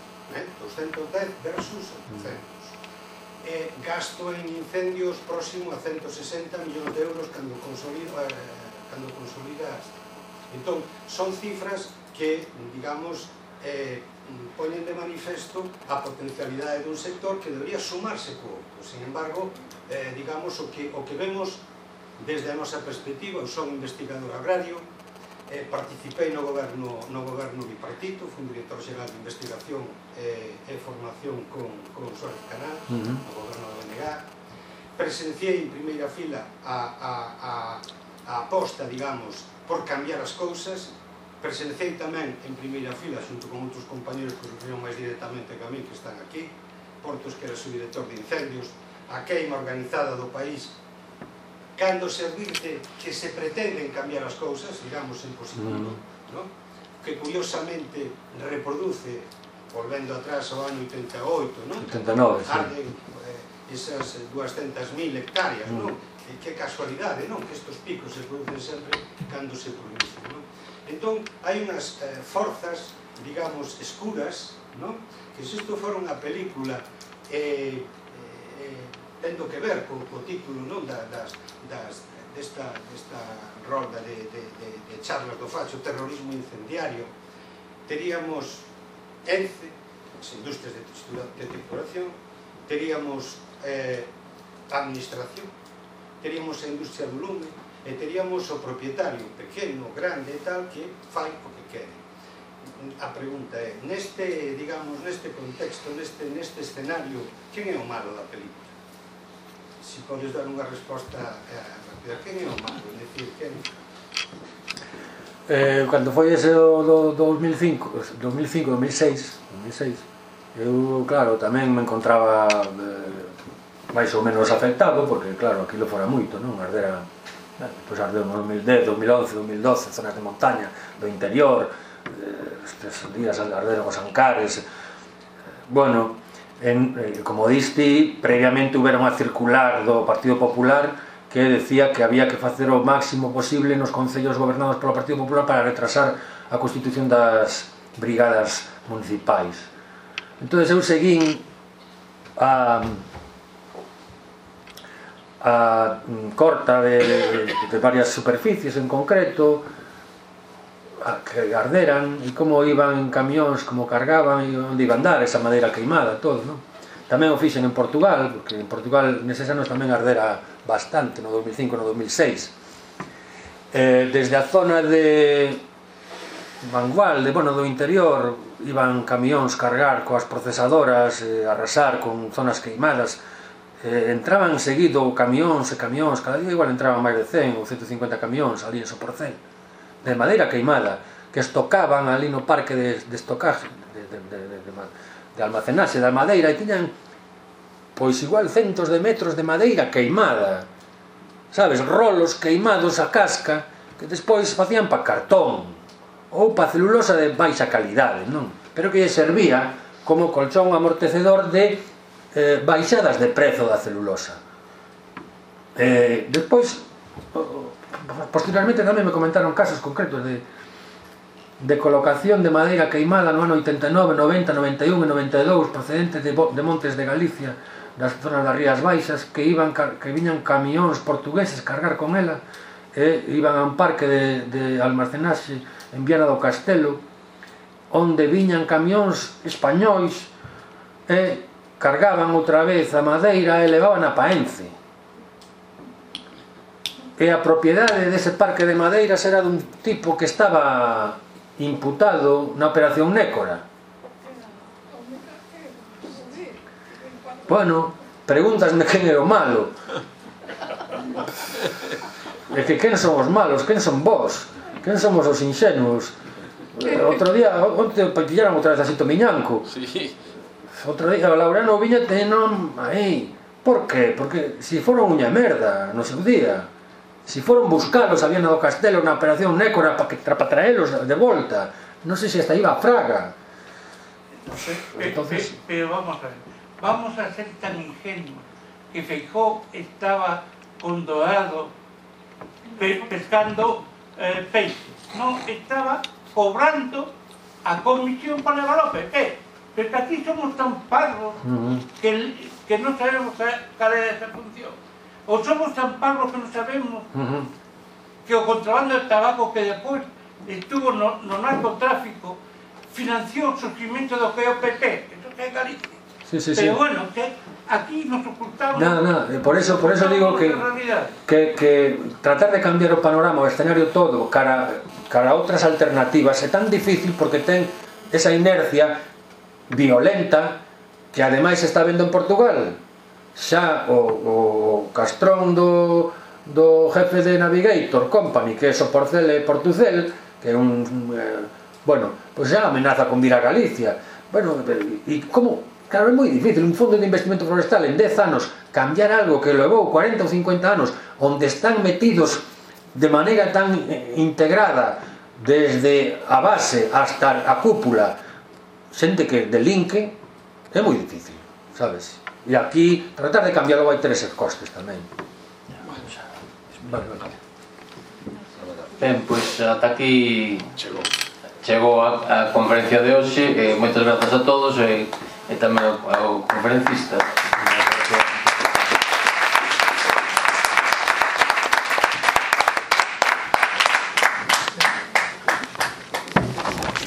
versus 800. Gasto en incendios próximo a 160 millóns de euros cando consolidas. Entón, son cifras que, digamos, poñen de manifesto a potencialidade dun sector que debería sumarse co outro. Sin embargo, digamos, o que vemos desde a nosa perspectiva, eu son investigador agrario, participei no goberno bipartito, fui director xeral de investigación e formación con Suárez Canal, no goberno da BNG, presenciei en primeira fila a aposta, digamos, por cambiar as cousas, presenciei tamén en primeira fila, xunto con outros compañeros que sufriron máis directamente que a mí, que están aquí, Portos, que era subdirector de incendios, a queima organizada do país, cando se advirte que se pretenden cambiar as cousas, digamos en positivo, que curiosamente reproduce, volvendo atrás ao ano 88, 89, arden esas 200.000 hectáreas, que casualidade, que estos picos se producen sempre cando se produce. Entón, hai unhas forzas, digamos, escuras, que se isto fora unha película tendo que ver co título das desta rolda de charlas do facho, terrorismo incendiario, teríamos ENCE, as industrias de tripulación, teríamos a administración, teríamos a industria do lume, e teríamos o propietario pequeno, grande e tal, que fai o que quere. A pregunta é, neste contexto, neste escenario, quen é o malo da película? Se podes dar unha resposta rápida, quen é o malo? É dicir, quen? Cando foi ese do 2005, 2006, eu, claro, tamén me encontraba máis ou menos afectado, porque, claro, aquilo fora moito, non? Ardera, pois ardeu no 2010, 2011, 2012, zonas de montaña, do interior, estes días arderon os Ancares. Bueno, como diste, previamente houbera unha circular do Partido Popular que decía que había que facer o máximo posible nos concellos gobernados polo Partido Popular para retrasar a constitución das brigadas municipais. Entón eu seguín a corta de varias superficies en concreto que arderan, e como iban en camións, como cargaban e onde iban dar esa madeira queimada, todo, non? Tamén o fixen en Portugal, porque en Portugal neses anos tamén ardera bastante, no 2005, no 2006. Desde a zona de Mangualde, bueno, do interior, iban camións cargar coas procesadoras, arrasar con zonas queimadas. Entraban seguido camións e camións, cada día igual entraban máis de 100 ou 150 camións ali en Soporcel, de madeira queimada, que estocaban ali no parque de estocaje, de almacenaxe da madeira, e tiñan, pois igual centos de metros de madeira queimada, sabes, rolos queimados a casca, que despois facían pa cartón, ou pa celulosa de baixa calidade, non? Pero que lle servía como colchón amortecedor de baixadas de prezo da celulosa. Despois, posteriormente tamén me comentaron casos concretos de colocación de madeira queimada no ano 89, 90, 91 e 92 procedentes de montes de Galicia, das zonas das Rías Baixas, que viñan camións portugueses cargar con ela, e iban a un parque de almacenaxe en Viana do Castelo, onde viñan camións españois e cargaban outra vez a madeira e levaban a Paense. E a propiedade dese parque de madeiras era dun tipo que estaba imputado na Operación Nécora. Bueno, pregúntasme quen era o malo. É que quen son os malos, quen son vós, quen somos os inxenuos. Outro día, onte pillaron outra vez a Sito Miñanco. Outro día, o Laureano Viña tenon aí. Por qué? Porque si foron unha merda no seu día. Si foron buscalos a Viana do Castelo na Operación Nécora para traelos de volta. Non sei se hasta iba a Fraga. Entonces... Pero vamos a ver. Vamos a ser tan ingenuos que Feijóo estaba con Doado pescando peixe. Non estaba cobrando a comisión para levar o PP. Pero que aquí somos tan parvos que non sabemos cal é esa función. Ou somos tan parvos que non sabemos que o contrabando de tabaco que depois estuvo no narcotráfico financió o surgimento do que é o PP, eso que é Galicia. Pero bueno, que aquí nos ocultamos. Por eso digo que tratar de cambiar o panorama, o escenario todo cara a outras alternativas é tan difícil porque ten esa inercia violenta que ademais se está vendo en Portugal. Xa o castrón do jefe de Navigator Company, que é Soporcel e Portucel, que é un bueno, pois xa amenaza con vir a Galicia. Bueno, e como? Claro, é moi difícil un fondo de investimento forestal en 10 anos cambiar algo que levou 40 ou 50 anos, onde están metidos de maneira tan integrada desde a base hasta a cúpula xente que delinque, é moi difícil, sabes? E aquí, tratar de cambiarlo vai ter eses costes tamén. Ben, pois ata aquí chegou a conferencia de hoxe. Moitas grazas a todos e tamén ao conferencista.